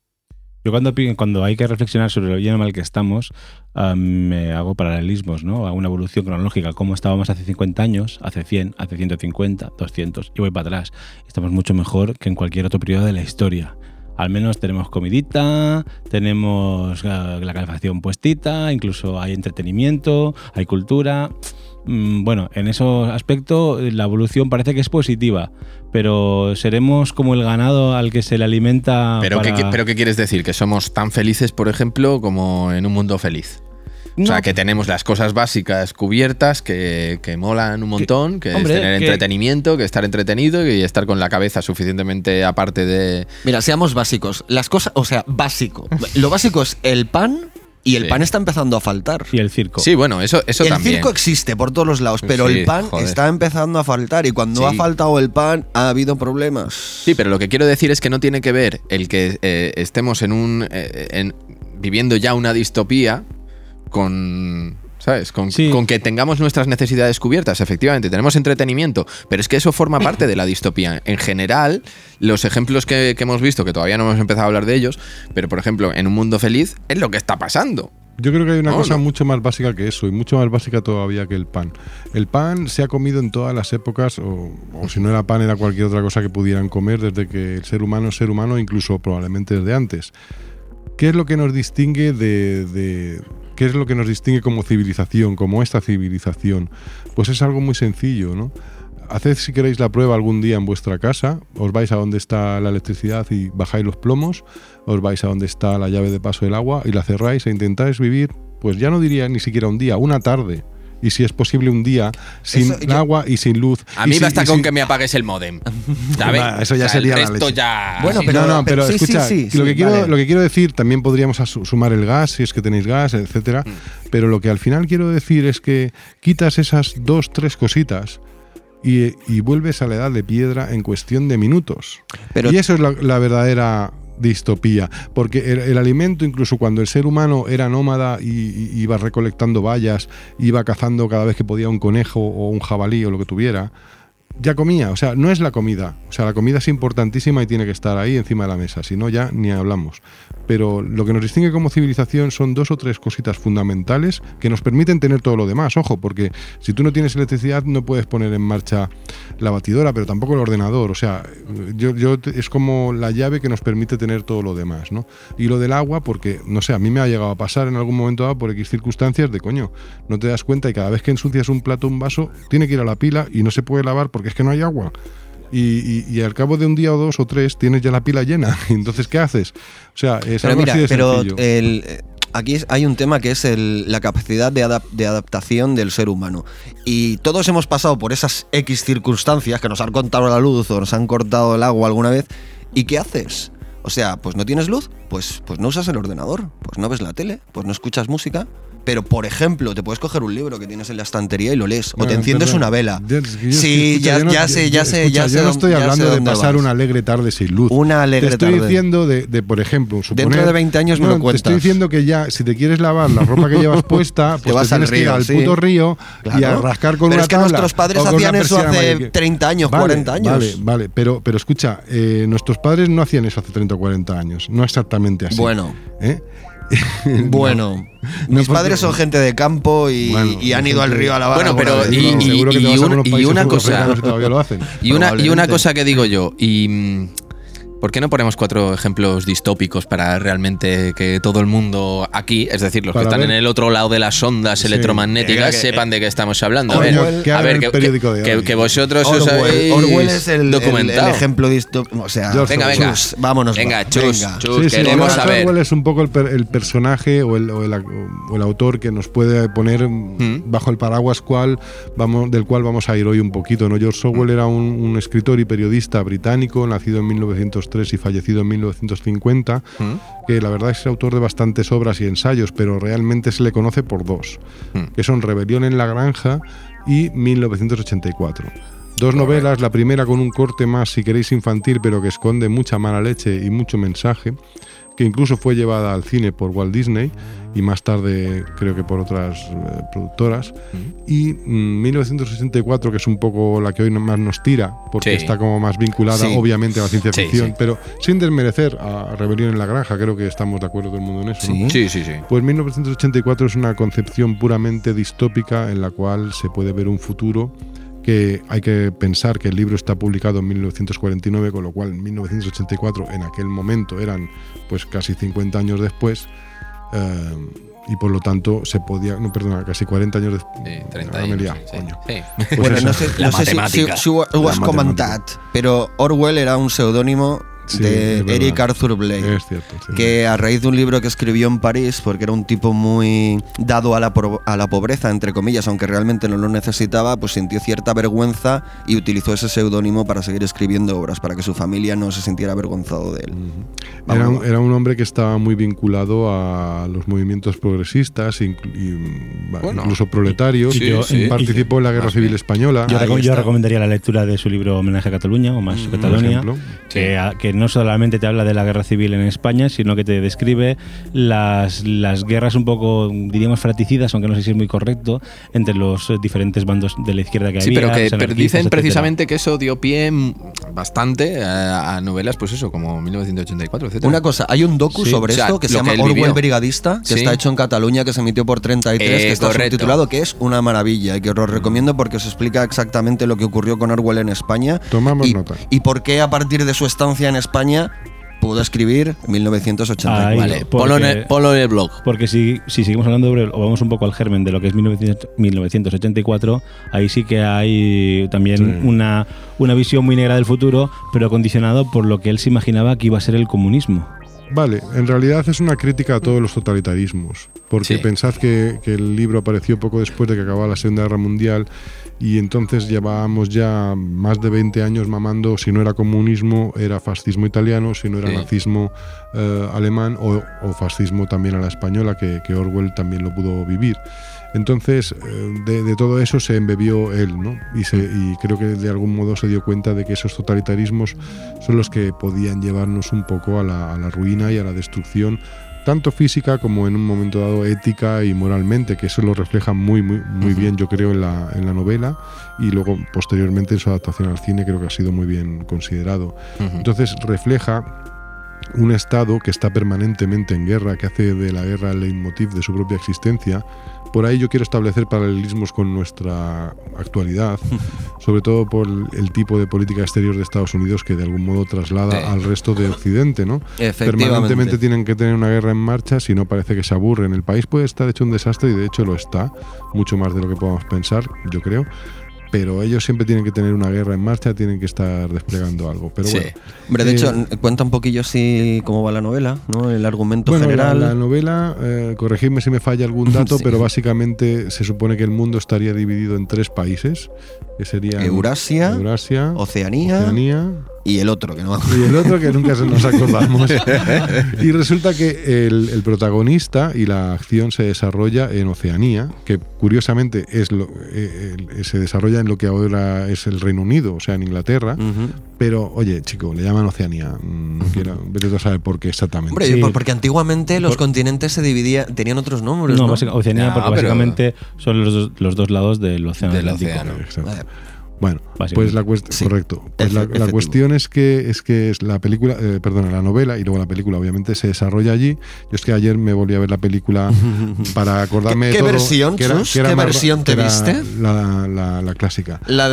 Yo cuando, pi- cuando hay que reflexionar sobre lo bien o mal que estamos, ah, me hago paralelismos, ¿no? Hago una evolución cronológica, cómo estábamos hace cincuenta años, hace cien, hace ciento cincuenta, doscientos, y voy para atrás. Estamos mucho mejor que en cualquier otro periodo de la historia. Al menos tenemos comidita, tenemos ah, la calefacción puestita, incluso hay entretenimiento, hay cultura. Mm, Bueno, en ese aspecto la evolución parece que es positiva, pero seremos como el ganado al que se le alimenta. ¿Pero, para... ¿qué, ¿Pero qué quieres decir? ¿Que somos tan felices, por ejemplo, como en un mundo feliz? O sea, No. que tenemos las cosas básicas cubiertas, que, que molan un montón, que, hombre, es tener que- entretenimiento, que estar entretenido y estar con la cabeza suficientemente aparte de... Mira, seamos básicos. Las cosas, o sea, básico. Lo básico es el pan y el Sí. pan está empezando a faltar. Y el circo. Sí, bueno, eso, eso el también. circo existe por todos los lados, pero Sí, el pan joder. está empezando a faltar y cuando Sí. ha faltado el pan ha habido problemas. Sí, pero lo que quiero decir es que no tiene que ver el que eh, estemos en un eh, en- viviendo ya una distopía con, ¿sabes? Con, Sí. con que tengamos nuestras necesidades cubiertas. Efectivamente, tenemos entretenimiento, pero es que eso forma parte de la distopía. En general, los ejemplos que, que hemos visto, que todavía no hemos empezado a hablar de ellos, pero por ejemplo, en un mundo feliz, es lo que está pasando. Yo creo que hay una No, cosa no. mucho más básica que eso y mucho más básica todavía que el pan. El pan se ha comido en todas las épocas, o, o si no era pan, era cualquier otra cosa que pudieran comer desde que el ser humano es ser humano, incluso probablemente desde antes. ¿Qué es lo que nos distingue de, de- qué es lo que nos distingue como civilización, como esta civilización? Pues es algo muy sencillo, ¿no? Haced, si queréis, la prueba algún día en vuestra casa, os vais a donde está la electricidad y bajáis los plomos, os vais a donde está la llave de paso del agua y la cerráis e intentáis vivir, pues ya no diría ni siquiera un día, una tarde, y si es posible un día sin Eso, yo- agua y sin luz. A Y mí si- basta y con si- que me apagues el módem. ¿Sabes? Va, eso ya O sea, sería el la resto leche. ya. Bueno, sí. pero- no, no, pero, sí, sí, escucha, sí, lo, que sí, quiero, vale. lo que quiero decir, también podríamos asu- sumar el gas, si es que tenéis gas, etcétera. Mm. Pero lo que al final quiero decir es que quitas esas dos, tres cositas y, y vuelves a la edad de piedra en cuestión de minutos. Pero- y eso es la, la verdadera distopía, porque el, el alimento, incluso cuando el ser humano era nómada y, y iba recolectando bayas, iba cazando cada vez que podía un conejo o un jabalí o lo que tuviera, ya comía. O sea, no es la comida. O sea, la comida es importantísima y tiene que estar ahí encima de la mesa, si no ya ni hablamos. Pero lo que nos distingue como civilización son dos o tres cositas fundamentales que nos permiten tener todo lo demás. Ojo, porque si tú no tienes electricidad no puedes poner en marcha la batidora, pero tampoco el ordenador. O sea, yo, yo es como la llave que nos permite tener todo lo demás, ¿no? Y lo del agua, porque, no sé, a mí me ha llegado a pasar en algún momento dado por X circunstancias de coño, no te das cuenta y cada vez que ensucias un plato, un vaso, tiene que ir a la pila y no se puede lavar porque es que no hay agua. Y, y, y al cabo de un día o dos o tres tienes ya la pila llena. Entonces, ¿qué haces? O sea, es Pero algo mira, así de pero sencillo. el, eh, aquí es- hay un tema que es el- la capacidad de, adap- de adaptación del ser humano. Y todos hemos pasado por esas X circunstancias que nos han cortado la luz o nos han cortado el agua alguna vez. ¿Y qué haces? O sea, pues no tienes luz, pues, pues no usas el ordenador, pues no ves la tele, pues no escuchas música. Pero, por ejemplo, te puedes coger un libro que tienes en la estantería y lo lees. O te No, enciendes perdón. una vela. Ya- es que yo- Sí, escucha, ya, yo no- ya sé, ya yo- sé, escucha, ya sé. Yo no dónde- estoy ya sé hablando de dónde pasar vas. una alegre tarde sin luz. Una alegre Te estoy tarde. diciendo de, de, por ejemplo, suponer, Dentro de veinte años me no, lo Te cuentas. estoy diciendo que ya, si te quieres lavar la ropa que llevas puesta, pues te, vas al tienes que ir río, al sí. puto río y a Claro. rascar con Pero una es que tabla nuestros padres o con hacían una eso persiana hace mágica. treinta años, Vale, cuarenta años. Vale, vale, pero, pero escucha, eh, nuestros padres no hacían eso hace treinta o cuarenta años, no exactamente así. Bueno. ¿Eh? Bueno, No, mis porque- padres son gente de campo y, Bueno, y han ido al gente- río a lavar. Bueno, alguna pero vez. y- No, y- seguro que te y vas a un- algunos y países una cosa- africanos y todavía lo hacen. Y una, y una Probablemente. cosa que digo yo, y mm, ¿por qué no ponemos cuatro ejemplos distópicos para realmente que todo el mundo aquí, es decir, los Para que están ver- en el otro lado de las ondas Sí. electromagnéticas, Venga, que- sepan de qué estamos hablando? A Coño, ver, que a hagan ver, el que, periódico de que- hoy. que vosotros os Orwell, habéis Orwell es el, el, documentado. el ejemplo distópico. O sea, George Venga, venga. chus, vámonos. Venga, va, chus, venga. chus. Sí, sí, queremos George saber. Orwell es un poco el, per- el personaje o el, o, el, o el autor que nos puede poner Mm. bajo el paraguas cual vamos, del cual vamos a ir hoy un poquito, ¿no? George Orwell era un, un escritor y periodista británico, nacido en mil novecientos tres y fallecido en mil novecientos cincuenta, Mm. que la verdad es autor de bastantes obras y ensayos, pero realmente se le conoce por dos, Mm. que son Rebelión en la Granja y mil novecientos ochenta y cuatro. Dos novelas, la primera con un corte más, si queréis, infantil, pero que esconde mucha mala leche y mucho mensaje, que incluso fue llevada al cine por Walt Disney y más tarde creo que por otras eh, productoras. Y mm, mil novecientos ochenta y cuatro, que es un poco la que hoy más nos tira, porque Sí. está como más vinculada Sí. obviamente a la ciencia Sí, ficción, sí. pero sin desmerecer a Rebelión en la Granja, creo que estamos de acuerdo todo el mundo en eso. ¿no? Sí. Sí, sí, sí. Pues mil novecientos ochenta y cuatro es una concepción puramente distópica en la cual se puede ver un futuro que hay que pensar que el libro está publicado en mil novecientos cuarenta y nueve, con lo cual en mil novecientos ochenta y cuatro en aquel momento eran pues casi cincuenta años después, eh, y por lo tanto se podía, no, perdona, casi cuarenta años después. Sí, treinta Ah, me he años. liado, Sí. coño. Sí. Pues Bueno, eso. no sé, La no sé si, si, matemática. si ho- ho La has matemática. comentat, pero Orwell era un seudónimo Sí, de es verdad. Eric Arthur Blair. Es cierto, sí. Que a raíz de un libro que escribió en París, porque era un tipo muy dado a la, pro- a la pobreza, entre comillas, aunque realmente no lo necesitaba, pues sintió cierta vergüenza y utilizó ese seudónimo para seguir escribiendo obras, para que su familia no se sintiera avergonzado de él. Era Vamos, un, era un hombre que estaba muy vinculado a los movimientos progresistas, inclu- y, va, Bueno, incluso proletarios. sí, y sí. participó en la Guerra Más Civil bien. Española. Yo, Ahí reco- yo está. recomendaría la lectura de su libro Homenaje a Cataluña o Más por Cataluña, ejemplo. que, a- que no solamente te habla de la guerra civil en España, sino que te describe las, las guerras un poco, diríamos, fraticidas, aunque no sé si es muy correcto, entre los eh, diferentes bandos de la izquierda que Sí, había. pero que los pero anarquistas, dicen etcétera. precisamente que eso dio pie mm, bastante a, a novelas, pues eso, como mil novecientos ochenta y cuatro, etcétera. Una cosa, hay un docu Sí, sobre o sea, esto que se lo llama que él Orwell vivió. Brigadista, que Sí. está hecho en Cataluña, que se emitió por treinta y tres, Eh, que está correcto. subtitulado, que es una maravilla y que os lo recomiendo porque os explica exactamente lo que ocurrió con Orwell en España Tomamos y, nota. y por qué a partir de su estancia en España pudo escribir mil novecientos ochenta y cuatro. Ahí, Vale, porque- ponlo en, el, ponlo en el blog. Porque si, si seguimos hablando de Orwell, o vamos un poco al germen de lo que es mil novecientos mil novecientos ochenta y cuatro, ahí sí que hay también Sí. una, una visión muy negra del futuro, pero condicionado por lo que él se imaginaba que iba a ser el comunismo. Vale, en realidad es una crítica a todos los totalitarismos. porque Sí. pensad que, que el libro apareció poco después de que acababa la Segunda Guerra Mundial y entonces llevábamos ya más de veinte años mamando si no era comunismo, era fascismo italiano, si no era Sí. nazismo eh, alemán o, o fascismo también a la española, que, que Orwell también lo pudo vivir. Entonces, eh, de, de todo eso se embebió él, ¿no? Y, se, y creo que de algún modo se dio cuenta de que esos totalitarismos son los que podían llevarnos un poco a la, a la ruina y a la destrucción, tanto física como en un momento dado ética y moralmente, que eso lo refleja muy muy, muy Ujú. bien, yo creo, en la, en la novela, y luego posteriormente en su adaptación al cine creo que ha sido muy bien considerado. Ujú. Entonces refleja un Estado que está permanentemente en guerra, que hace de la guerra el leitmotiv de su propia existencia. Por ahí yo quiero establecer paralelismos con nuestra actualidad, sobre todo por el tipo de política exterior de Estados Unidos que de algún modo traslada Sí. al resto de Occidente, ¿no? Efectivamente. Permanentemente tienen que tener una guerra en marcha, si no parece que se aburren. El país puede estar hecho un desastre y de hecho lo está, mucho más de lo que podamos pensar, yo creo. Pero ellos siempre tienen que tener una guerra en marcha, tienen que estar desplegando algo. Pero Sí. bueno. Hombre, de Eh, hecho, cuenta un poquillo así cómo va la novela, ¿no? El argumento Bueno, general. La, la novela, eh, corregidme si me falla algún dato, Sí. pero básicamente se supone que el mundo estaría dividido en tres países, que serían Eurasia, Eurasia, Oceanía, Oceanía y el otro, que no y el otro que nunca se nos acordamos. Y resulta que el, el protagonista y la acción se desarrolla en Oceanía, que curiosamente es lo, eh, eh, se desarrolla en lo que ahora es el Reino Unido, o sea, en Inglaterra. Ujú. Pero, oye, chico, le llaman Oceanía. Mm, No quiero, vete tú a saber por qué exactamente. Hombre, Sí. por- porque antiguamente los Por- continentes se dividían, tenían otros nombres, No, ¿no? básica- Oceanía, No, porque pero- básicamente son los dos, los dos lados del océano Del Atlántico. océano. Exacto. Vale. Bueno, Básicamente. pues la cuestión, Sí. correcto. Pues la, Efe- la efectivo. cuestión es que es que es la película, eh, perdona, la novela y luego la película obviamente se desarrolla allí. Yo es que ayer me volví a ver la película para acordarme ¿Qué- de qué todo, versión, que era- Chus? que era ¿Qué más- versión te que era viste? La, la, la clásica. La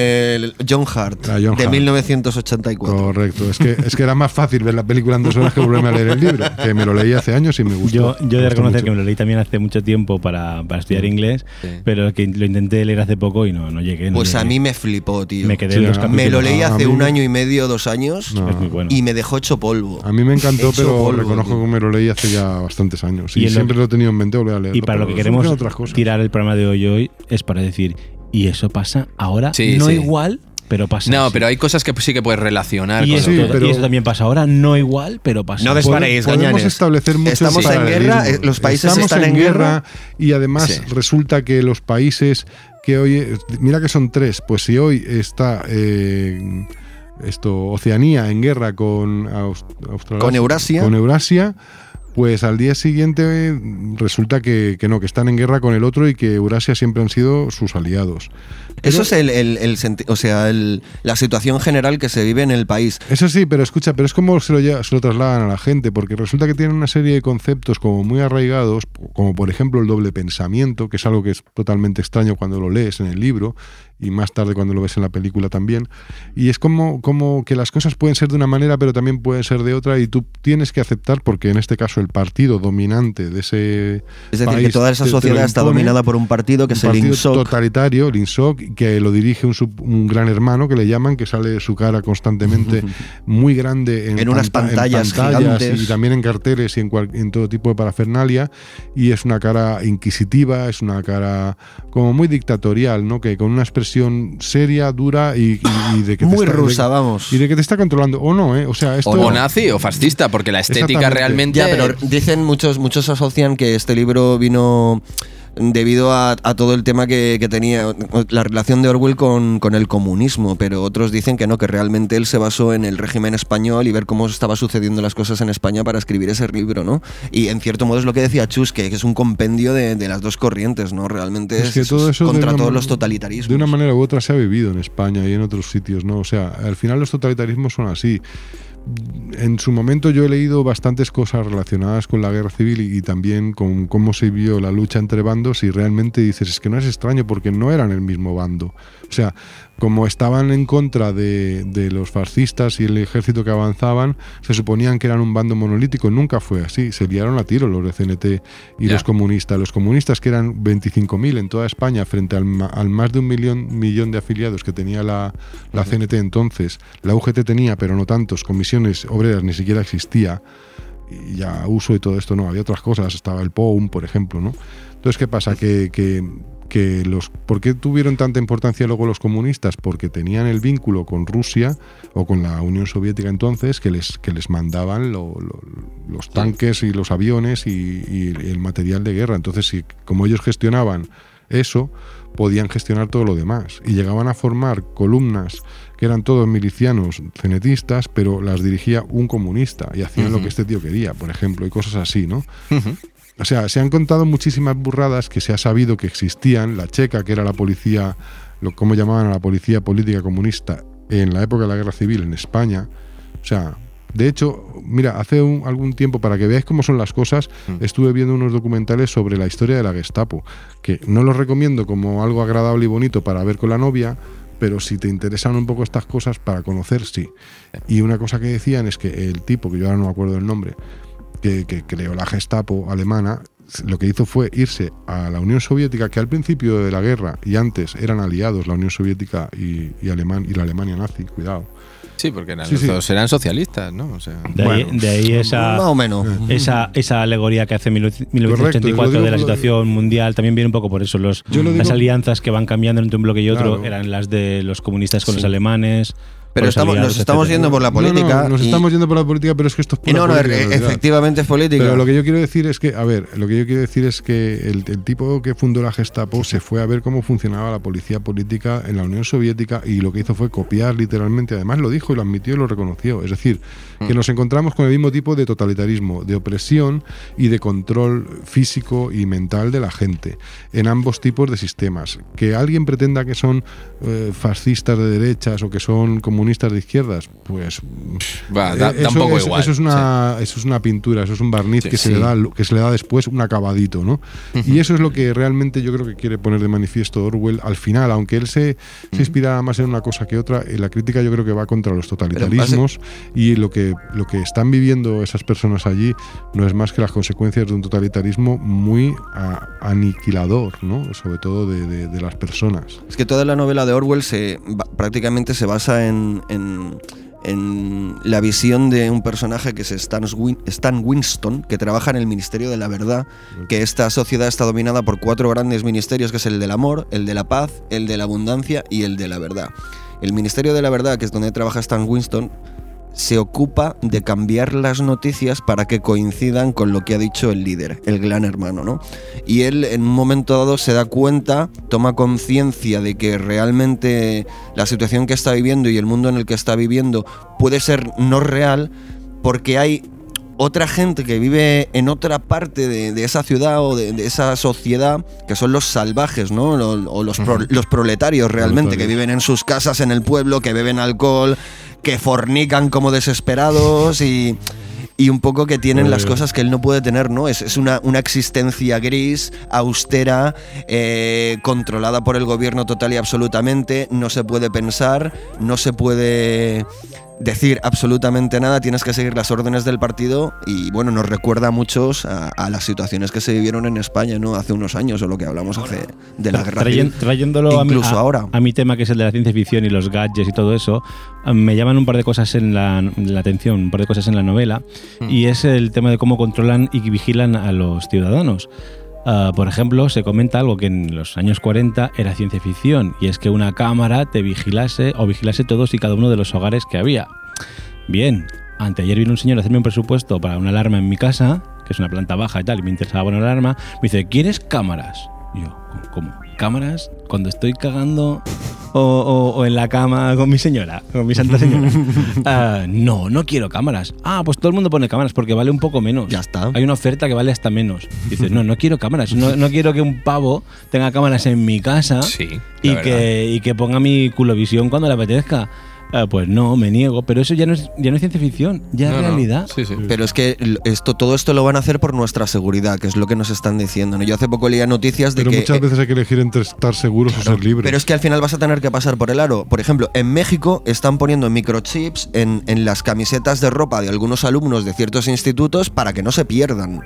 de John Hart, La John de Hart. mil novecientos ochenta y cuatro. Correcto. Es que es que era más fácil ver la película en dos horas que volverme a leer el libro, que me lo leí hace años y me gustó. Yo, yo Me he de gustó reconocer mucho. que me lo leí también hace mucho tiempo para, para estudiar inglés, Sí. pero que lo intenté leer hace poco y no, no llegué. no Pues a llegué. mí me flipó, tío. me quedé Sí, en dos a- capítulos. Me lo leí A hace mí un me- año y medio, dos años, No. Es muy bueno. y me dejó hecho polvo. A mí me encantó, Hecho pero polvo, reconozco tío. que me lo leí hace ya bastantes años. Y Y, en lo- siempre lo he tenido en mente volver a leerlo. Y para lo que pero queremos surgen otras cosas. tirar el programa de hoy hoy es para decir, y eso pasa ahora, Sí, no sí. igual, pero pasa No, así. pero hay cosas que sí que puedes relacionar y con eso, Sí, lo- todo- pero- y eso también pasa ahora, no igual, pero pasa No así. des- disparéis, Podemos gañanes. establecer muchos Estamos en guerra, paralelismos. eh, los países Estamos están en guerra. y además Sí. resulta que los países que hoy, mira que son tres, pues si hoy está eh, esto Oceanía en guerra con Aus- Australasia, Con Eurasia. con Eurasia, pues al día siguiente eh, resulta que, que no, que están en guerra con el otro y que Eurasia siempre han sido sus aliados. Pero- Eso es el, el- el senti- o sea, el- la situación general que se vive en el país. Eso sí, pero escucha, pero es como se lo, lle- se lo trasladan a la gente, porque resulta que tienen una serie de conceptos como muy arraigados, como por ejemplo el doble pensamiento, que es algo que es totalmente extraño cuando lo lees en el libro y más tarde cuando lo ves en la película también. Y es como, como que las cosas pueden ser de una manera, pero también pueden ser de otra, y tú tienes que aceptar, porque en este caso el partido dominante de ese Es decir, país que toda esa te- te lo sociedad está impone, dominada por un partido que un es el partido INSOC. totalitario, el INSOC, que lo dirige un, sub- un gran hermano que le llaman, que sale su cara constantemente muy grande en, En unas panta- en pantallas gigantes. y también en carteles y en, cual- en todo tipo de parafernalia, y es una cara inquisitiva, es una cara como muy dictatorial, ¿no? Que con una expresión seria, dura y, y- y de que te Muy está, rusa, de- vamos. y de que te está controlando o no, ¿eh? O sea, esto O nazi o fascista, porque la estética Exactamente. realmente. Ya, pero dicen muchos, muchos asocian que este libro vino debido a, a todo el tema que, que tenía la relación de Orwell con, con el comunismo, pero otros dicen que no, que realmente él se basó en el régimen español y ver cómo estaba sucediendo las cosas en España para escribir ese libro, ¿no? Y en cierto modo es lo que decía Chus, que, que es un compendio de, de las dos corrientes, ¿no? Realmente es, Es que todo eso de contra una todos man- los totalitarismos. De una manera u otra se ha vivido en España y en otros sitios, ¿no? O sea, al final los totalitarismos son así. En su momento yo he leído bastantes cosas relacionadas con la guerra civil y, y también con cómo se vio la lucha entre bandos, y realmente dices, es que no es extraño porque no eran el mismo bando. O sea, como estaban en contra de, de los fascistas y el ejército que avanzaban, se suponían que eran un bando monolítico. Nunca fue así. Se liaron a tiro los de C N T y Ya. los comunistas. Los comunistas, que eran veinticinco mil en toda España, frente al, ma- al más de un millón, millón de afiliados que tenía la, la C N T entonces. La U G T tenía, pero no tantos. Comisiones obreras ni siquiera existía. y ya uso y todo esto, no, había otras cosas, estaba el P O U M, por ejemplo, ¿no? Entonces, ¿qué pasa? Que, que, que los, ¿por qué tuvieron tanta importancia luego los comunistas? Porque tenían el vínculo con Rusia o con la Unión Soviética entonces, que les, que les mandaban lo, lo, los tanques y los aviones y, y el material de guerra. Entonces, si, como ellos gestionaban eso, podían gestionar todo lo demás. Y llegaban a formar columnas que eran todos milicianos cenetistas, pero las dirigía un comunista y hacían uh-huh. lo que este tío quería, por ejemplo, y cosas así, ¿no? Uh-huh. O sea, se han contado muchísimas burradas que se ha sabido que existían. La checa, que era la policía, lo, como llamaban a la policía política comunista en la época de la Guerra Civil en España. O sea, de hecho, mira, hace un, algún tiempo, para que veáis cómo son las cosas, mm. estuve viendo unos documentales sobre la historia de la Gestapo, que no los recomiendo como algo agradable y bonito para ver con la novia, pero si te interesan un poco estas cosas para conocer, sí. Y una cosa que decían es que el tipo, que yo ahora no me acuerdo el nombre, que, que creó la Gestapo alemana, lo que hizo fue irse a la Unión Soviética, que al principio de la guerra y antes eran aliados la Unión Soviética y, y, Alemán, y la Alemania nazi, cuidado. Sí, porque eran, sí, sí. todos eran socialistas, ¿no? O sea, de, ahí, bueno, de ahí esa, más o menos. esa, esa alegoría que hace mil novecientos ochenta y cuatro de la situación mundial también viene un poco por eso. Los, digo, las alianzas que van cambiando entre un bloque y otro claro. eran las de los comunistas con sí. los alemanes. Pero estamos, aliados, nos estamos etcétera. yendo por la política. No, no, nos y, estamos yendo por la política, pero es que esto es y pura no, no, política, e- en realidad. efectivamente es política. Pero lo que yo quiero decir es que, a ver, lo que yo quiero decir es que el, el tipo que fundó la Gestapo se fue a ver cómo funcionaba la policía política en la Unión Soviética y lo que hizo fue copiar literalmente, además lo dijo y lo admitió y lo reconoció. Es decir, que nos encontramos con el mismo tipo de totalitarismo, de opresión y de control físico y mental de la gente en ambos tipos de sistemas. Que alguien pretenda que son eh, fascistas de derechas o que son comunistas de izquierdas, pues Va, da, eso, da un poco eso, igual. eso es una sí. eso es una pintura, eso es un barniz sí, que se sí. le da que se le da después un acabadito, ¿no? Uh-huh. Y eso es lo que realmente yo creo que quiere poner de manifiesto Orwell al final, aunque él se, uh-huh. se inspira más en una cosa que otra. La crítica yo creo que va contra los totalitarismos y lo que lo que están viviendo esas personas allí no es más que las consecuencias de un totalitarismo muy a, aniquilador, ¿no? Sobre todo de, de, de las personas. Es que toda la novela de Orwell se prácticamente se basa en, en, en la visión de un personaje que es Stan, Win, Stan Winston, que trabaja en el Ministerio de la Verdad, que esta sociedad está dominada por cuatro grandes ministerios, que es el del amor, el de la paz, el de la abundancia y el de la verdad. El Ministerio de la Verdad, que es donde trabaja Stan Winston, se ocupa de cambiar las noticias para que coincidan con lo que ha dicho el líder, el gran hermano, ¿no? Y él en un momento dado se da cuenta, toma conciencia de que realmente la situación que está viviendo y el mundo en el que está viviendo puede ser no real, porque hay otra gente que vive en otra parte de, de esa ciudad o de, de esa sociedad, que son los salvajes, ¿no? O, o los, pro, los proletarios realmente, que viven en sus casas en el pueblo, que beben alcohol, que fornican como desesperados y, y un poco que tienen las cosas que él no puede tener, ¿no? Es, es una, una existencia gris, austera, eh, controlada por el gobierno total y absolutamente, no se puede pensar, no se puede decir absolutamente nada, tienes que seguir las órdenes del partido y bueno, nos recuerda a muchos a, a las situaciones que se vivieron en España, ¿no? Hace unos años o lo que hablamos hace de la guerra civil. Trayéndolo incluso a mi, a, ahora. a mi tema, que es el de la ciencia ficción y los gadgets y todo eso, me llaman un par de cosas en la, la atención, un par de cosas en la novela, mm. y es el tema de cómo controlan y vigilan a los ciudadanos. Uh, por ejemplo, se comenta algo que en los años cuarenta era ciencia ficción, y es que una cámara te vigilase o vigilase todos y cada uno de los hogares que había. Bien, anteayer vino un señor a hacerme un presupuesto para una alarma en mi casa, que es una planta baja y tal, y me interesaba una alarma. Me dice, ¿quieres cámaras? Y yo, ¿cómo? ¿Cámaras? Cuando estoy cagando o, o, o en la cama con mi señora, con mi santa señora. uh, no, no quiero cámaras. Ah, pues todo el mundo pone cámaras porque vale un poco menos. Ya está. Hay una oferta que vale hasta menos. Dices, no, no quiero cámaras. No, no quiero que un pavo tenga cámaras en mi casa sí, y, que, y que ponga mi culovisión cuando le apetezca. Uh, pues no, me niego, pero eso ya no es, ya no es ciencia ficción, ya no, es realidad. No. Sí, sí. Pero es que esto, todo esto lo van a hacer por nuestra seguridad, que es lo que nos están diciendo, ¿no? Yo hace poco leía noticias de pero que... muchas veces hay que elegir entre estar seguros claro, o ser libres. Pero es que al final vas a tener que pasar por el aro. Por ejemplo, en México están poniendo microchips en, en las camisetas de ropa de algunos alumnos de ciertos institutos para que no se pierdan.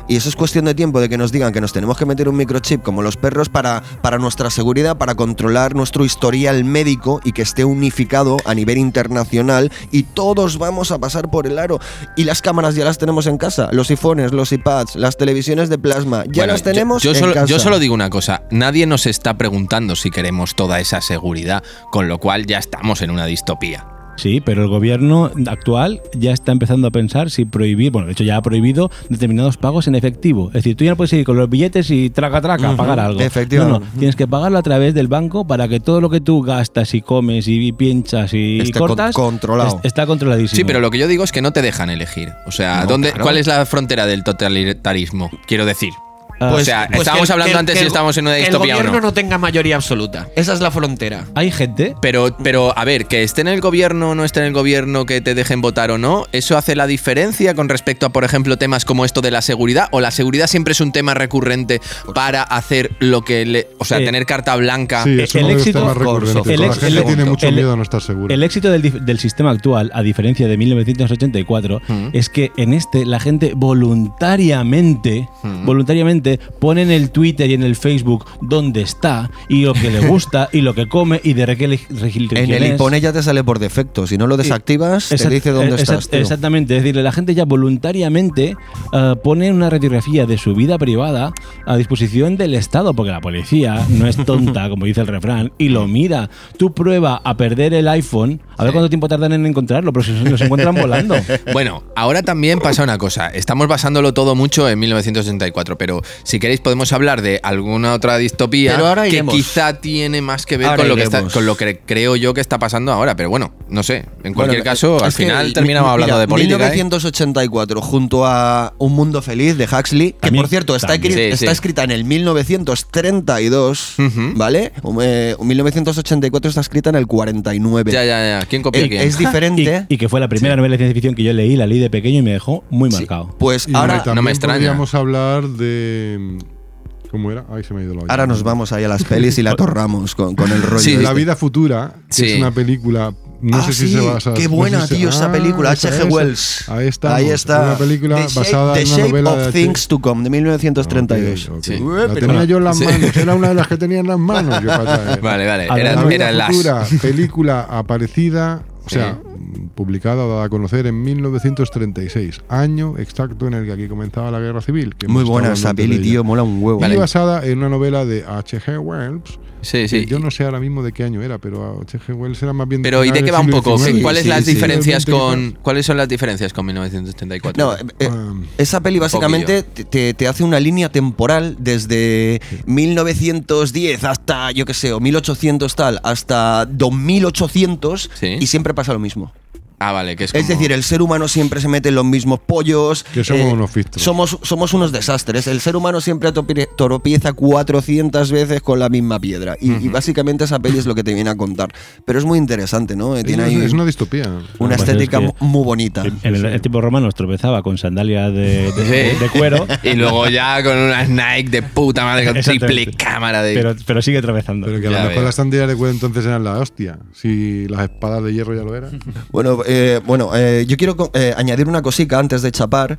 Y eso es cuestión de tiempo de que nos digan que nos tenemos que meter un microchip como los perros para, para nuestra seguridad, para controlar nuestro historial médico y que esté unificado a nivel internacional y todos vamos a pasar por el aro. Y las cámaras ya las tenemos en casa, los iPhones, los iPads, las televisiones de plasma, ya Bueno, las tenemos yo, yo en solo, casa. Yo solo digo una cosa, nadie nos está preguntando si queremos toda esa seguridad, con lo cual ya estamos en una distopía. Sí, pero el gobierno actual ya está empezando a pensar si prohibir, bueno, de hecho ya ha prohibido determinados pagos en efectivo. Es decir, tú ya no puedes ir con los billetes y traca traca a pagar algo. Efectivamente. No, no, tienes que pagarlo a través del banco para que todo lo que tú gastas y comes y pinchas y Esté cortas con- controlado. es- está controladísimo. Sí, pero lo que yo digo es que no te dejan elegir. O sea, No, ¿dónde, claro. ¿cuál es la frontera del totalitarismo? Quiero decir. Ah, o sea, Pues estábamos que el- hablando que el- antes que si el- estábamos en una que distopía el o gobierno no. no tenga mayoría absoluta. Esa es la frontera. hay gente Pero, pero, a ver, que esté en el gobierno o no esté en el gobierno, que te dejen votar o no, ¿eso hace la diferencia con respecto a, por ejemplo, temas como esto de la seguridad? ¿O la seguridad siempre es un tema recurrente para hacer lo que le... O sea, Eh, tener carta blanca? Sí, es el uno de los éxito- temas recurrentes. el La ex- gente el- tiene mucho el- miedo a no estar segura. El éxito del, dif- del sistema actual, a diferencia de mil novecientos ochenta y cuatro, Mm. es que en este la gente voluntariamente, Mm. voluntariamente pone en el Twitter y en el Facebook dónde está y lo que le gusta y lo que come y de qué regi- religión En el es. iPhone ya te sale por defecto. Si no lo desactivas, te Exact- dice dónde eh, estás. exact- tío. Exactamente, es decir, la gente ya voluntariamente eh, pone una radiografía de su vida privada a disposición del Estado, porque la policía no es tonta, como dice el refrán, y lo mira. Tú prueba a perder el iPhone, a ver cuánto tiempo tardan en encontrarlo, pero si los encuentran volando. Bueno, ahora también pasa una cosa. Estamos basándolo todo mucho en mil novecientos ochenta y cuatro, pero si queréis podemos hablar de alguna otra distopía Pero ahora que iremos. quizá tiene más que ver Ahora con lo que, está, iremos. con lo que creo yo que está pasando ahora. Pero bueno, no sé. En cualquier Bueno, caso, es al que, final mi- terminamos mira, hablando de política. mil ¿eh? novecientos ochenta y cuatro, junto a Un Mundo Feliz de Huxley, que También- por cierto está, también. escri- Sí, está sí. escrita en el mil novecientos treinta y dos, Ujú. ¿vale? Um, eh, mil novecientos ochenta y cuatro está escrita en el cuarenta y nueve. Ya, ya, ya. ¿Quién copia a Eh, quién? es diferente. Y, y que fue la primera novela de ciencia ficción que yo leí, la leí de pequeño y me dejó muy Sí. marcado. Pues Y ahora, también no me extraña. podríamos hablar de... ¿Cómo era? Ay, se me ha ido la olla. ahora nos vamos ahí a las pelis y la torramos con, con el rollo. Sí, este. La vida futura, que Sí. es una película... No Ah, sé si sí, se basa... qué no sé buena, si se- tío, esa Ah, película, esa, H G. esa. Wells. Ahí está. Ahí está. Una película The Shape- basada The en una Shape novela of de H- Things to Come, de mil novecientos treinta y dos. Ok, ok. Sí. La Pero- tenía yo en las Sí. manos, era una de las que tenía en las manos. Yo, para- Vale, vale. A ver, Era, La vida era las. futura, película aparecida, o sea, publicada o dada a conocer en mil novecientos treinta y seis, año exacto en el que aquí comenzaba la Guerra Civil. que hemos Muy estado buena hablando esa antes de peli, ella. tío, mola un huevo. Y Vale. basada en una novela de H G. Wells. Sí, que sí. Yo no sé ahora mismo de qué año era, pero H G. Wells era más bien. Pero ¿y de finales qué va un del siglo poco? diecinueve. ¿Cuáles Sí, las sí. diferencias Realmente con quizás- cuáles son las diferencias con mil novecientos ochenta y cuatro? No, eh, Ah, esa peli básicamente te, te- te hace una línea temporal desde mil novecientos diez hasta, yo qué sé, o mil ochocientos tal, hasta dos mil ochocientos Sí. y siempre pasa lo mismo. Ah, vale, que es Es como- decir, el ser humano siempre se mete en los mismos pollos. Que somos unos fistros. Somos, somos unos desastres. El ser humano siempre topi- tropieza cuatrocientas veces con la misma piedra. Y, y básicamente esa peli es lo que te viene a contar. Pero es muy interesante, ¿no? Eh, Tiene es, ahí es una distopía. una Pues estética es mu- que muy bonita. En el, el tipo romano tropezaba con sandalias de, de- Sí. de cuero, Y luego ya con unas Nike de puta madre con triple Exactamente. cámara de. pero, pero sigue tropezando. Pero que a Ya lo mejor veo. las sandalias de cuero entonces eran la hostia. Si las espadas de hierro ya lo eran. Bueno, eh, bueno eh, yo quiero co- eh, añadir una cosica antes de chapar,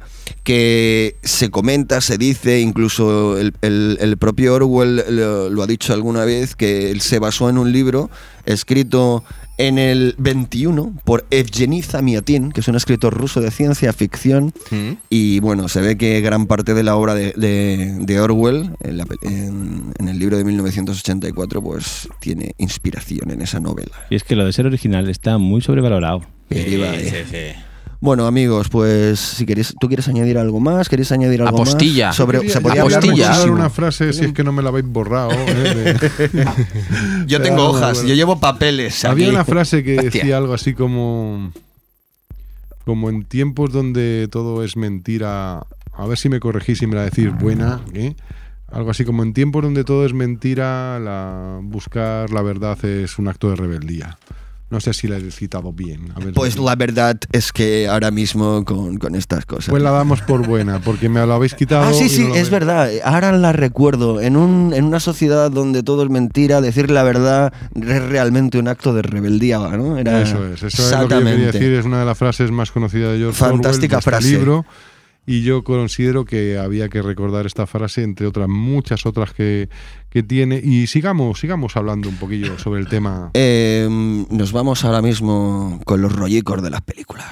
que se comenta, se dice, incluso el, el- el propio Orwell lo, lo ha dicho alguna vez, que él se basó en un libro escrito en el veintiuno por Evgeny Zamyatin, que es un escritor ruso de ciencia ficción, ¿Mm? y bueno, se ve que gran parte de la obra de, de- de Orwell, en, la pe- en- en el libro de mil novecientos ochenta y cuatro, pues tiene inspiración en esa novela. Y es que lo de ser original está muy sobrevalorado. Ahí va, Sí, eh. sí, sí. Bueno, amigos, pues si queréis, ¿tú quieres añadir algo más? ¿Queréis añadir algo Apostilla. más? Sobre, Quería- se podría yo quería hablar apostilla. recordar muchísimo. una frase, si es que no me la habéis borrado. ¿eh? de- Yo de tengo algo, hojas, bueno. yo llevo papeles. Había aquí. una frase que Hostia. decía algo así como como en tiempos donde todo es mentira, a ver si me corregís y me la decís buena, ¿eh? Algo así como en tiempos donde todo es mentira, la, buscar la verdad es un acto de rebeldía. No sé si la he citado bien. A ver Pues si- la verdad es que ahora mismo con, con estas cosas. Pues la damos por buena, porque me lo habéis quitado. Ah, sí, y sí, no lo es veo. verdad. Ahora la recuerdo. En, un, en una sociedad donde todo es mentira, decir la verdad es realmente un acto de rebeldía, ¿no? Era Eso es, eso es lo que yo quería decir. Es una de las frases más conocidas de George Fantástica Orwell, de este frase. libro. y yo considero que había que recordar esta frase, entre otras muchas otras que, que tiene. Y sigamos, sigamos hablando un poquillo sobre el tema. Eh, nos vamos ahora mismo con los rollicos de las películas.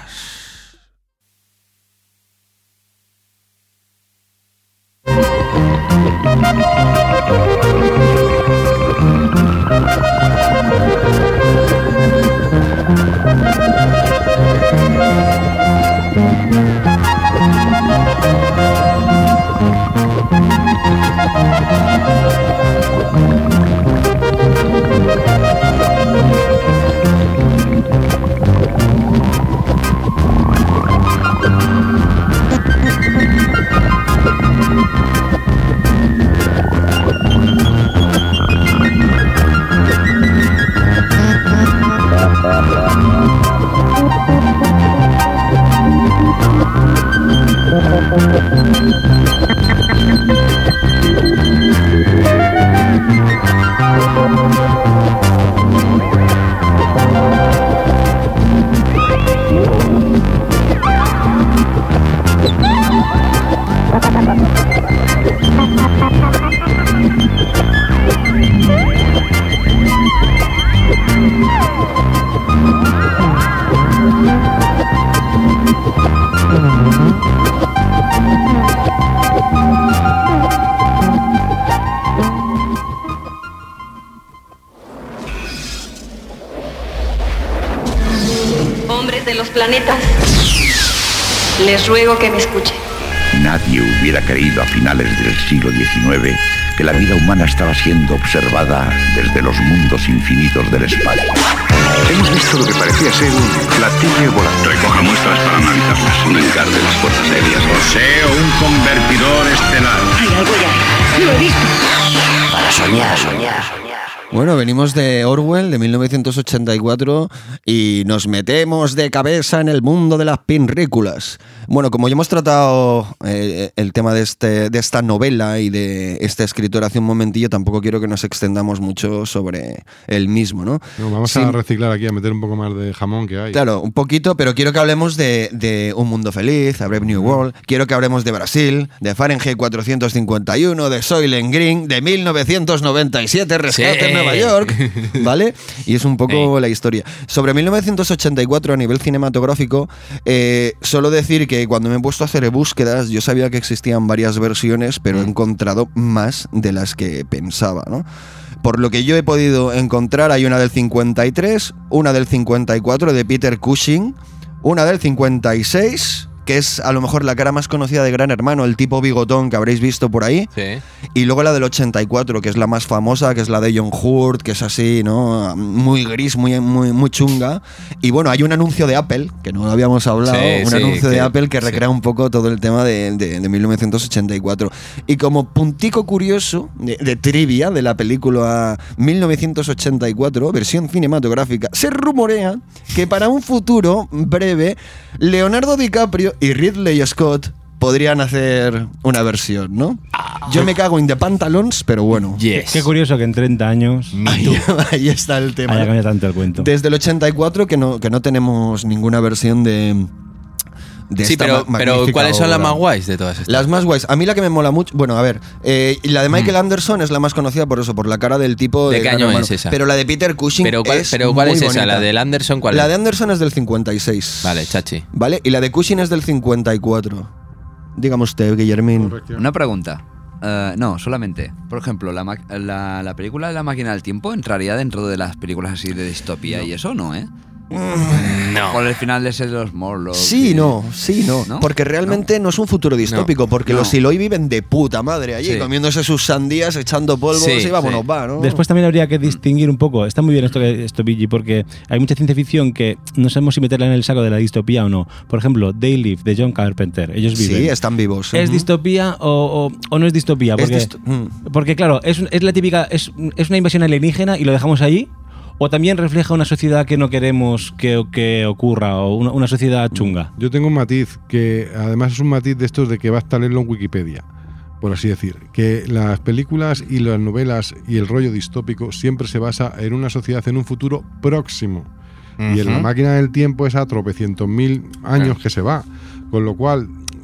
Hombres de los planetas, les ruego que me escuchen. Nadie hubiera creído a finales del siglo diecinueve que la vida humana estaba siendo observada desde los mundos infinitos del espacio. Hemos visto lo que parecía ser un platillo volante. Recoja muestras para analizarlas. Un encar de las fuerzas aéreas. Posee un convertidor estelar. Hay algo ya. Lo he visto. Para soñar, soñar, soñar. Bueno, venimos de Orwell, de mil novecientos ochenta y cuatro, y nos metemos de cabeza en el mundo de las pinrículas. Bueno, como ya hemos tratado eh, el tema de, este, de esta novela y de este escritor hace un momentillo, tampoco quiero que nos extendamos mucho sobre el mismo, ¿no? No, vamos sí, a reciclar aquí, a meter un poco más de jamón que hay. Claro, un poquito, pero quiero que hablemos de, de Un Mundo Feliz, A Brave New World. Quiero que hablemos de Brasil, de Fahrenheit cuatrocientos cincuenta y uno, de Soylent Green, de mil novecientos noventa y siete, Rescate Sí. en Nueva York, ¿vale? Y es un poco la historia. Sobre mil novecientos ochenta y cuatro a nivel cinematográfico, eh, solo decir que cuando me he puesto a hacer búsquedas, yo sabía que existían varias versiones, pero he encontrado más de las que pensaba, ¿no? Por lo que yo he podido encontrar, hay una del cincuenta y tres, una del cincuenta y cuatro de Peter Cushing, una del cincuenta y seis, que es a lo mejor la cara más conocida de Gran Hermano, el tipo bigotón que habréis visto por ahí. Sí. Y luego la del ochenta y cuatro, que es la más famosa, que es la de John Hurt, que es así, ¿no? Muy gris, muy, muy, muy chunga. Y bueno, hay un anuncio de Apple, que no lo habíamos hablado, Sí, un sí, anuncio que- de Apple que recrea sí. un poco todo el tema de, de, de mil novecientos ochenta y cuatro. Y como puntico curioso de, de trivia de la película mil novecientos ochenta y cuatro, versión cinematográfica, se rumorea que para un futuro breve, Leonardo DiCaprio y Ridley Scott podrían hacer una versión, ¿no? Yo me cago en The Pantalons, pero bueno. Yes. Qué curioso que en treinta años Ahí, ahí está el tema. haya cambiado tanto el cuento. Desde el ochenta y cuatro que no, que no tenemos ninguna versión de, de Sí, esta pero, ma- pero magnífica ¿cuáles son las obra. más guays de todas estas? Las más guays. A mí la que me mola mucho. Bueno, a ver. Eh, la de Michael Anderson es la más conocida por eso, por la cara del tipo ¿De de. qué Gran año Hermano. es esa? Pero la de Peter Cushing. ¿Pero cuál es, pero cuál muy es esa? bonita. ¿La del Anderson cuál La es? de Anderson es del cincuenta y seis. Vale, chachi. ¿Vale? Y la de Cushing es del cincuenta y cuatro. Dígame usted, Guillermín. Correcto. Una pregunta. Eh, no, solamente. Por ejemplo, la, ma- la, la película de la máquina del tiempo entraría dentro de las películas así de distopía y eso, ¿no, eh? No. Por el final de ese de los Morlocks. Sí, y- no, sí, no, ¿No? Porque realmente no. es un futuro distópico, porque No. los Siloy viven de puta madre allí, Sí. comiéndose sus sandías, echando polvos Sí, y vámonos, sí. va, ¿no? Después también habría que distinguir un poco. Está muy bien esto, que- esto Vigi, porque hay mucha ciencia ficción que no sabemos si meterla en el saco de la distopía o no. Por ejemplo, They Live, de John Carpenter. Ellos viven. Sí, están vivos. ¿Es Ujú. distopía o, o- o no es distopía? Es Porque, disto- mm. porque claro, es, es la típica. Es, es una invasión alienígena y lo dejamos ahí. ¿O también refleja una sociedad que no queremos que, que ocurra? ¿O una, una sociedad chunga? Yo tengo un matiz que además es un matiz de estos de que basta leerlo en Wikipedia, por así decir, que las películas y las novelas y el rollo distópico siempre se basa en una sociedad en un futuro próximo. Y en la máquina del tiempo es a tropecientos mil años que se va, con lo cual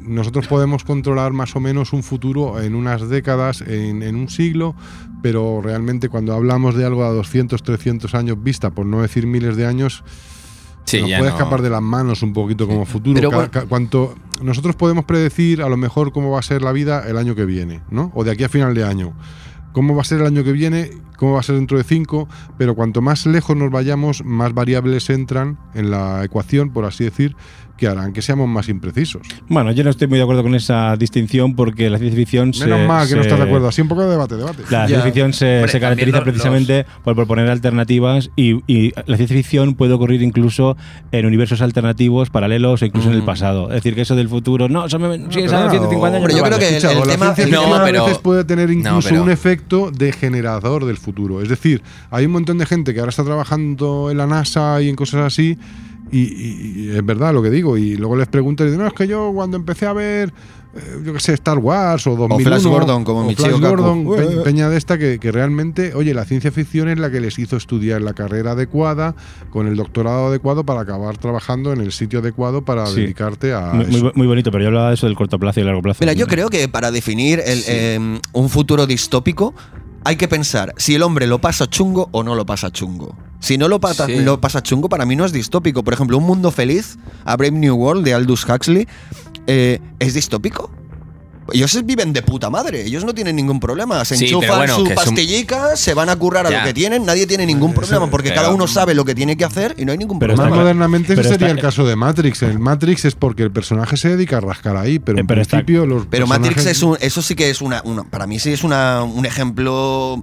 nosotros podemos controlar más o menos un futuro en unas décadas, en, en un siglo, pero realmente cuando hablamos de algo a doscientos, trescientos años vista, por no decir miles de años, sí, nos ya puede no. escapar de las manos un poquito como futuro. Pero Ca- bueno. ca- cuanto nosotros podemos predecir a lo mejor cómo va a ser la vida el año que viene, ¿no? O de aquí a final de año. Cómo va a ser el año que viene, cómo va a ser dentro de cinco, pero cuanto más lejos nos vayamos, más variables entran en la ecuación, por así decir, que harán que seamos más imprecisos. Bueno, yo no estoy muy de acuerdo con esa distinción porque la ciencia ficción se... Menos mal que no se- estás de acuerdo. Así un poco de debate, debate. La Ya. ciencia ficción se, Hombre, se caracteriza también los- precisamente por proponer alternativas y, y la ciencia ficción puede ocurrir incluso en universos alternativos, paralelos o incluso en el pasado. Es decir, que eso del futuro, no, eso me, si es a ciento cincuenta años. Hombre, yo no creo vale. que el- Escucha, el o la tema- ciencia el- ficción No, a pero- veces puede tener incluso pero- un efecto de generador del futuro. Es decir, hay un montón de gente que ahora está trabajando en la NASA y en cosas así, y, y- y es verdad lo que digo, y luego les pregunto y dicen, no, es que yo cuando empecé a ver, eh, yo qué sé, Star Wars o dos mil uno, Flash Gordon, como o Michio Flash Kaku. Gordon, Ué, pe- ué. peña de esta, que, que realmente, oye, la ciencia ficción es la que les hizo estudiar la carrera adecuada, con el doctorado adecuado para acabar trabajando en el sitio adecuado para Sí. dedicarte a Muy, eso. muy, muy bonito, pero yo hablaba de eso del corto plazo y el largo plazo. Mira, yo creo que para definir el, eh, un futuro distópico hay que pensar si el hombre lo pasa chungo o no lo pasa chungo. Si no lo, pata- Sí. lo pasa chungo, para mí no es distópico. Por ejemplo, Un Mundo Feliz, A Brave New World de Aldous Huxley, eh, ¿es distópico? Ellos viven de puta madre, ellos no tienen ningún problema. Se Sí, pero enchufan bueno, su que es un- pastillica, se van a currar a Ya. lo que tienen, nadie tiene ningún problema porque pero- cada uno sabe lo que tiene que hacer y no hay ningún Pero Más problema. está- modernamente ese pero sería está- el caso de Matrix. El Matrix es porque el personaje se dedica a rascar ahí, pero Eh, en pero está- principio los Pero Matrix personajes- es un, eso sí que es una, una- para mí sí es una, un ejemplo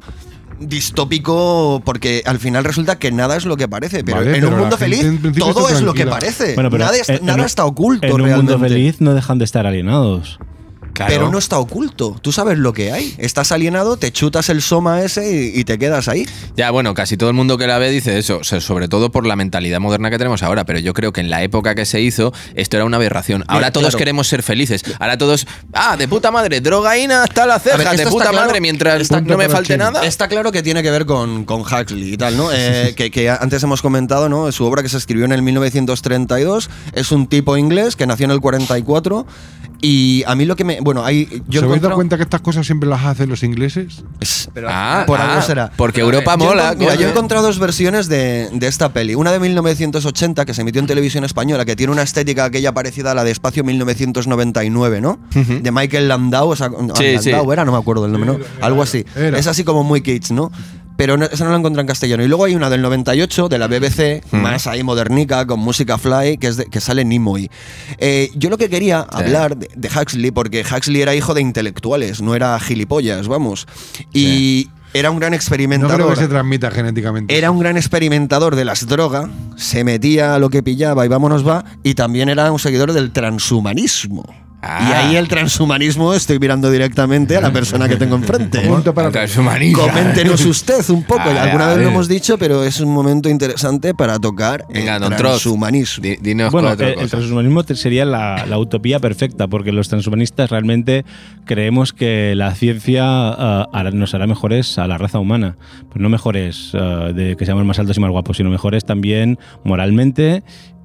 distópico porque al final resulta que nada es lo que parece, pero Vale, en pero un la mundo gente feliz en principio todo está es lo que tranquila. parece. Bueno, pero nada es- en- nada en- está oculto En un realmente. mundo feliz no dejan de estar alienados. Claro. Pero no está oculto. Tú sabes lo que hay. Estás alienado, te chutas el soma ese y, y te quedas ahí. Ya, bueno, casi todo el mundo que la ve dice eso, o sea, sobre todo por la mentalidad moderna que tenemos ahora, pero yo creo que en la época que se hizo esto era una aberración. Ahora Mira, todos claro. queremos ser felices. Ahora todos, ah, de puta madre, drogaína hasta la ceja, A ver, de esto puta está claro- madre, mientras está no me claro falte chino. nada. Está claro que tiene que ver con, con Huxley y tal, ¿no? Eh, que, que antes hemos comentado, ¿no? Su obra que se escribió en el mil novecientos treinta y dos es un tipo inglés que nació en el cuarenta y cuatro y a mí lo que me... Bueno, hay... Yo ¿Se habéis encontrado- dado cuenta que estas cosas siempre las hacen los ingleses? Es- Ah, por ah, algo será. porque Europa Yo mola. encon- mira, yo he coño. encontrado dos versiones de, de esta peli. Una de mil novecientos ochenta, que se emitió en televisión española, que tiene una estética aquella parecida a la de Espacio mil novecientos noventa y nueve, ¿no? De Michael Landau, o sea, Sí, sí. Landau era, no me acuerdo el nombre, ¿no? Era, Algo así. era. Es así como muy kitsch, ¿no? Pero no, esa no la encontré en castellano. Y luego hay una del noventa y ocho, de la B B C, más ahí modernica, con música fly, que, es de- que sale Nimoy. Eh, yo lo que quería hablar de, de Huxley, porque Huxley era hijo de intelectuales, no era gilipollas, vamos. Y era un gran No experimentador. creo que se transmita genéticamente. Era un gran experimentador de las drogas, se metía a lo que pillaba y vámonos va, y también era un seguidor del transhumanismo. Ah. Y ahí el transhumanismo estoy mirando directamente a la persona que tengo enfrente. Punto para Transhumanista. Coméntenos usted un poco, A ver, alguna a vez ver. lo hemos dicho, pero es un momento interesante para tocar Venga, el Don Troz, transhumanismo. di- dinos Bueno, cuatro el, el cosas. transhumanismo te- sería la, la utopía perfecta, porque los transhumanistas realmente creemos que la ciencia ah, hará- nos hará mejores a la raza humana. Pues no mejores ah, de que seamos más altos y más guapos, sino mejores también moralmente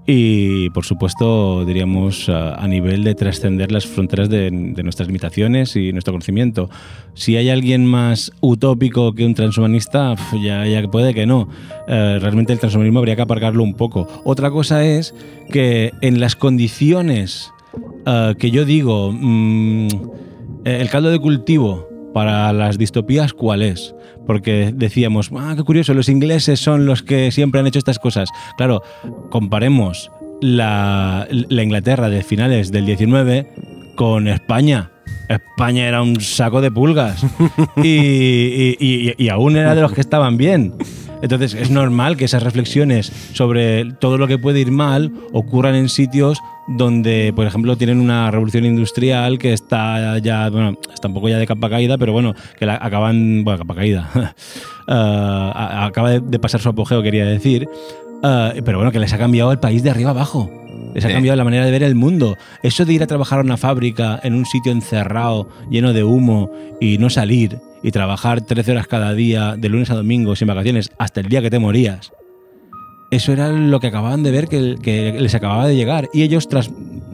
y, por supuesto, diríamos ah, a nivel de trascender las fronteras de, de nuestras limitaciones y nuestro conocimiento. Si hay alguien más utópico que un transhumanista, pf, ya, ya puede que no. Eh, realmente el transhumanismo habría que aparcarlo un poco. Otra cosa es que en las condiciones eh, que yo digo, mm, el caldo de cultivo para las distopías, ¿cuál es? Porque decíamos, ah, qué curioso, los ingleses son los que siempre han hecho estas cosas. Claro, comparemos la, la Inglaterra de finales del diecinueve con España. España era un saco de pulgas y, y- y- y aún era de los que estaban bien. Entonces es normal que esas reflexiones sobre todo lo que puede ir mal ocurran en sitios donde, por ejemplo, tienen una revolución industrial que está ya, bueno, está un poco ya de capa caída, pero bueno, que la acaban, bueno, capa caída, uh, a- acaba de, de pasar su apogeo, quería decir, uh, pero bueno, que les ha cambiado el país de arriba abajo. Les ha Sí. cambiado la manera de ver el mundo. Eso de ir a trabajar a una fábrica en un sitio encerrado, lleno de humo y no salir y trabajar trece horas cada día, de lunes a domingo, sin vacaciones, hasta el día que te morías. Eso era lo que acababan de ver, que, que les acababa de llegar. Y ellos, tras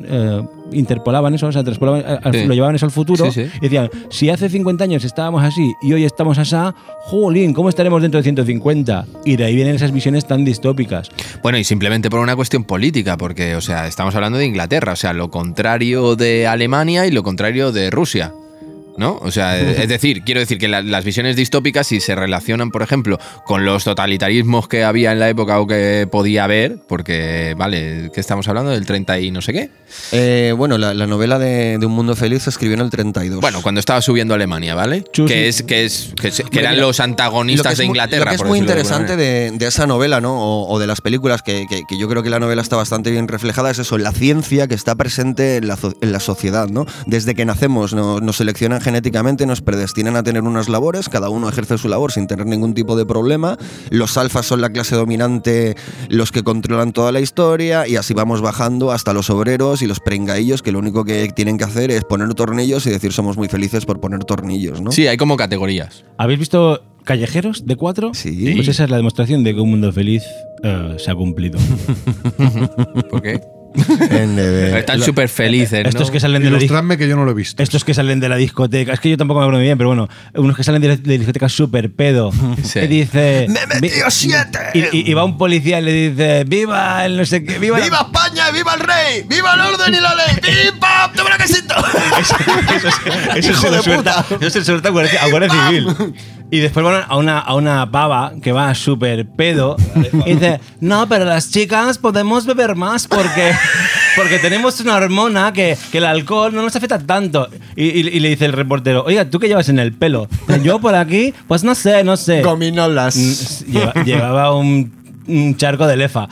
eh, interpolaban eso, o sea, transpolaban, al, Sí. lo llevaban eso al futuro, Sí, sí. y decían, si hace cincuenta años estábamos así y hoy estamos así, jolín, ¿cómo estaremos dentro de ciento cincuenta? Y de ahí vienen esas visiones tan distópicas. Bueno, y simplemente por una cuestión política, porque, o sea, estamos hablando de Inglaterra, o sea, lo contrario de Alemania y lo contrario de Rusia, ¿no? O sea, es decir, quiero decir que la- las visiones distópicas, si se relacionan, por ejemplo, con los totalitarismos que había en la época o que podía haber, porque, vale, ¿qué estamos hablando? Del treinta y no sé qué. Eh, bueno, la, la novela de, de Un Mundo Feliz se escribió en el treinta y dos. Bueno, cuando estaba subiendo Alemania, ¿vale? Chus- Que es que es que, se- que Hombre, eran mira, los Lo que antagonistas es de muy- Inglaterra. Lo que es por muy decirlo de alguna interesante manera. de, de esa novela, ¿no? O, o de las películas, que, que- que yo creo que la novela está bastante bien reflejada, es eso, la ciencia que está presente en la, zo- en la sociedad, ¿no? Desde que nacemos no- nos seleccionan genéticamente, nos predestinan a tener unas labores, cada uno ejerce su labor sin tener ningún tipo de problema. Los alfas son la clase dominante, los que controlan toda la historia, y así vamos bajando hasta los obreros y los prengaillos, que lo único que tienen que hacer es poner tornillos y decir somos muy felices por poner tornillos, ¿no? Sí, hay como categorías. ¿Habéis visto Callejeros de cuatro? Sí. Pues esa es la demostración de que un mundo feliz eh, se ha cumplido. ¿Por qué? En, eh, Están súper felices, ¿no? Estos que salen de la discoteca. Ilustradme que yo no lo he visto. Estos que salen de la discoteca, es que yo tampoco me acuerdo muy bien, pero bueno, unos que salen de la, de la discoteca súper pedo. Sí. Y dice. ¡Me he metido vi- siete! Y, y- y va un policía y le dice: ¡Viva el no sé qué! ¡Viva, la-". ¡Viva España! ¡Viva el rey! ¡Viva el orden y la ley! ¡Pim, pam! ¡Toma la casita! Eso, eso, eso, Hijo se de lo suelta, puta. eso se lo suelta a Guardia, a Guardia Civil. Y después van a una, a una pava que va súper pedo y dice: No, pero las chicas podemos beber más porque, porque tenemos una hormona que, que el alcohol no nos afecta tanto. Y, y- y le dice el reportero: Oiga, ¿tú qué llevas en el pelo? Yo por aquí, pues no sé, no sé. Gominolas. Mm, lleva- llevaba un, un charco de lefa.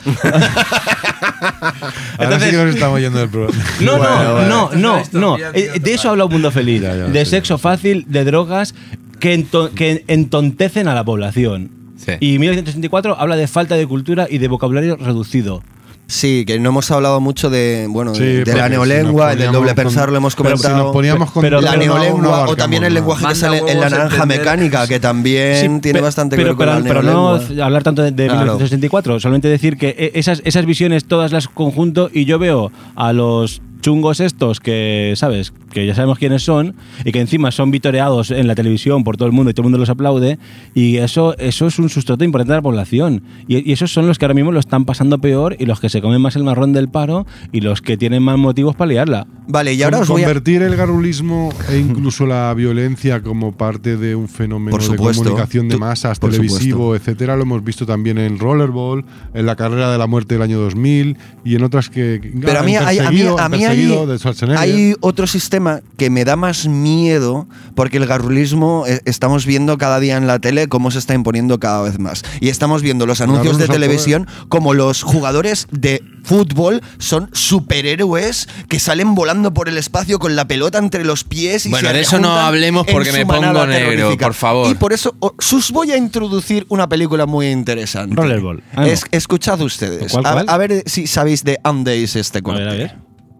Ahora sí que nos estamos yendo del programa. No, Bueno, no, bueno. no, no, no. Eh, De eso habla Un Mundo Feliz. Ya, ya, de sí. sexo fácil, de drogas que, ento- que entontecen a la población. Sí. Y mil novecientos sesenta y cuatro habla de falta de cultura y de vocabulario reducido. Sí, que no hemos hablado mucho de, bueno, Sí, de, de porque la si neolengua, nos del poníamos doble con- pensar, lo hemos pero si comentado. nos poníamos con Pero- la pero no- neolengua, no o abarcamos también el nada. lenguaje que Manda sale en la huevos naranja entender- mecánica, que también Sí, tiene pe- bastante pero, que ver con pero, la pero no neolengua. hablar tanto de, de Claro. mil novecientos sesenta y cuatro, solamente decir que eh, esas, esas visiones todas las conjunto y yo veo a los chungos estos que, ¿sabes? Que ya sabemos quiénes son y que encima son vitoreados en la televisión por todo el mundo y todo el mundo los aplaude y eso, eso es un sustrato importante de la población y, y esos son los que ahora mismo lo están pasando peor y los que se comen más el marrón del paro y los que tienen más motivos para liarla. Vale, y ahora os voy a... Convertir el garulismo e incluso la violencia como parte de un fenómeno Por de supuesto. comunicación de Tú- masas, por televisivo, etcétera, lo hemos visto también en Rollerball, en la carrera de la muerte del año dos mil y en otras que Pero a mí, han hay, a mí, perseguido- a han mí hay, perseguido de Schwarzenegger. hay otro sistema que me da más miedo porque el garrulismo eh, estamos viendo cada día en la tele cómo se está imponiendo cada vez más. Y estamos viendo los anuncios de Garrulos al televisión como los jugadores de fútbol son superhéroes que salen volando por el espacio con la pelota entre los pies y Bueno, se de eso no rejuntan hablemos en porque su me pongo manada negro, terrorífica. por favor. Y por eso os os voy a introducir una película muy interesante. Rollerball. Ah, no. Es- escuchad ustedes. ¿Cuál, A- cuál? A, ver si sabéis de Andays este A corte. ver, a ver.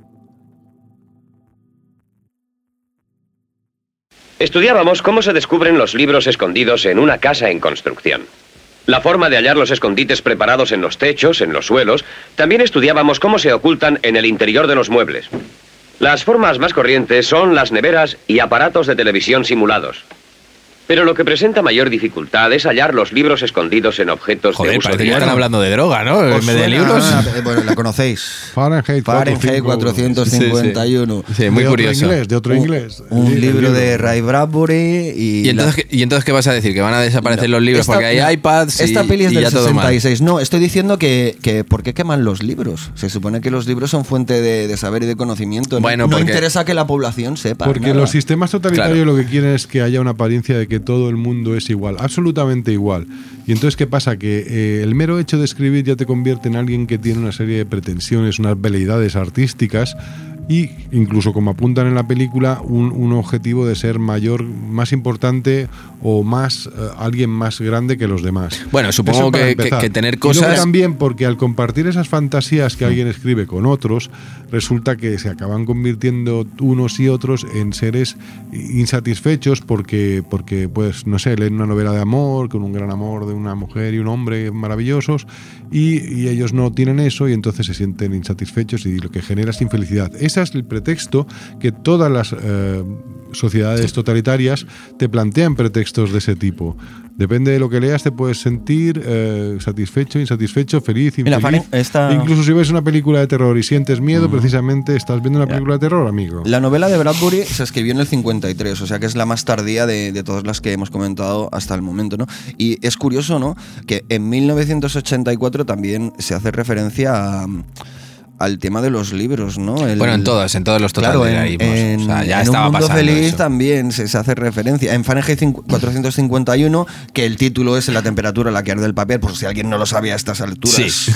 Estudiábamos cómo se descubren los libros escondidos en una casa en construcción. La forma de hallar los escondites preparados en los techos, en los suelos. También estudiábamos cómo se ocultan en el interior de los muebles. Las formas más corrientes son las neveras y aparatos de televisión simulados. Pero lo que presenta mayor dificultad es hallar los libros escondidos en objetos de Joder, uso parece que diario. están hablando de droga, ¿no? En ¿Os vez de suena? libros. Eh, Bueno, la conocéis. Fahrenheit Fahrenheit cuatrocientos cincuenta y uno. Sí, sí, muy de curioso. Otro inglés, de otro Un- inglés. Un El libro de Ray Bradbury y... ¿Y entonces, la- qué, ¿Y entonces qué vas a decir? ¿Que van a desaparecer los libros Esta- porque hay no, iPads y, Esta peli es y del ya todo sesenta mal? y seis. No, estoy diciendo que, que ¿por qué queman los libros? Se supone que los libros son fuente de, de saber y de conocimiento. Bueno, no no porque- interesa que la población sepa. Porque nada. los sistemas totalitarios Claro. lo que quieren es que haya una apariencia de que todo el mundo es igual, absolutamente igual. Y entonces, ¿qué pasa? Que eh, el mero hecho de escribir ya te convierte en alguien que tiene una serie de pretensiones, unas veleidades artísticas y incluso como apuntan en la película un, un objetivo de ser mayor, más importante o más eh, alguien más grande que los demás. Bueno, supongo que, que, que tener cosas... Y luego también porque al compartir esas fantasías que alguien escribe con otros, resulta que se acaban convirtiendo unos y otros en seres insatisfechos porque, porque pues, no sé, leen una novela de amor, con un gran amor de una mujer y un hombre maravillosos, y, y ellos no tienen eso y entonces se sienten insatisfechos y lo que genera es infelicidad. Ese es el pretexto que todas las eh, sociedades totalitarias te plantean, pretextos de ese tipo. Depende de lo que leas, te puedes sentir eh, satisfecho, insatisfecho, feliz, infeliz. Mira, esta... Incluso si ves una película de terror y sientes miedo, uh-huh. precisamente estás viendo una película de terror, amigo. La novela de Bradbury se escribió en el cincuenta y tres, o sea que es la más tardía de, de todas las que hemos comentado hasta el momento, ¿no? Y es curioso, ¿no?, que en mil novecientos ochenta y cuatro también se hace referencia a... al tema de los libros, ¿no? El, bueno, en todos, en todos los totalitarismos. Claro, en, en, o sea, ya en estaba un mundo pasando feliz eso. También se, se hace referencia. En Fahrenheit cuatrocientos cincuenta y uno, que el título es La temperatura a la que arde el papel, por si alguien no lo sabía a estas alturas. Sí.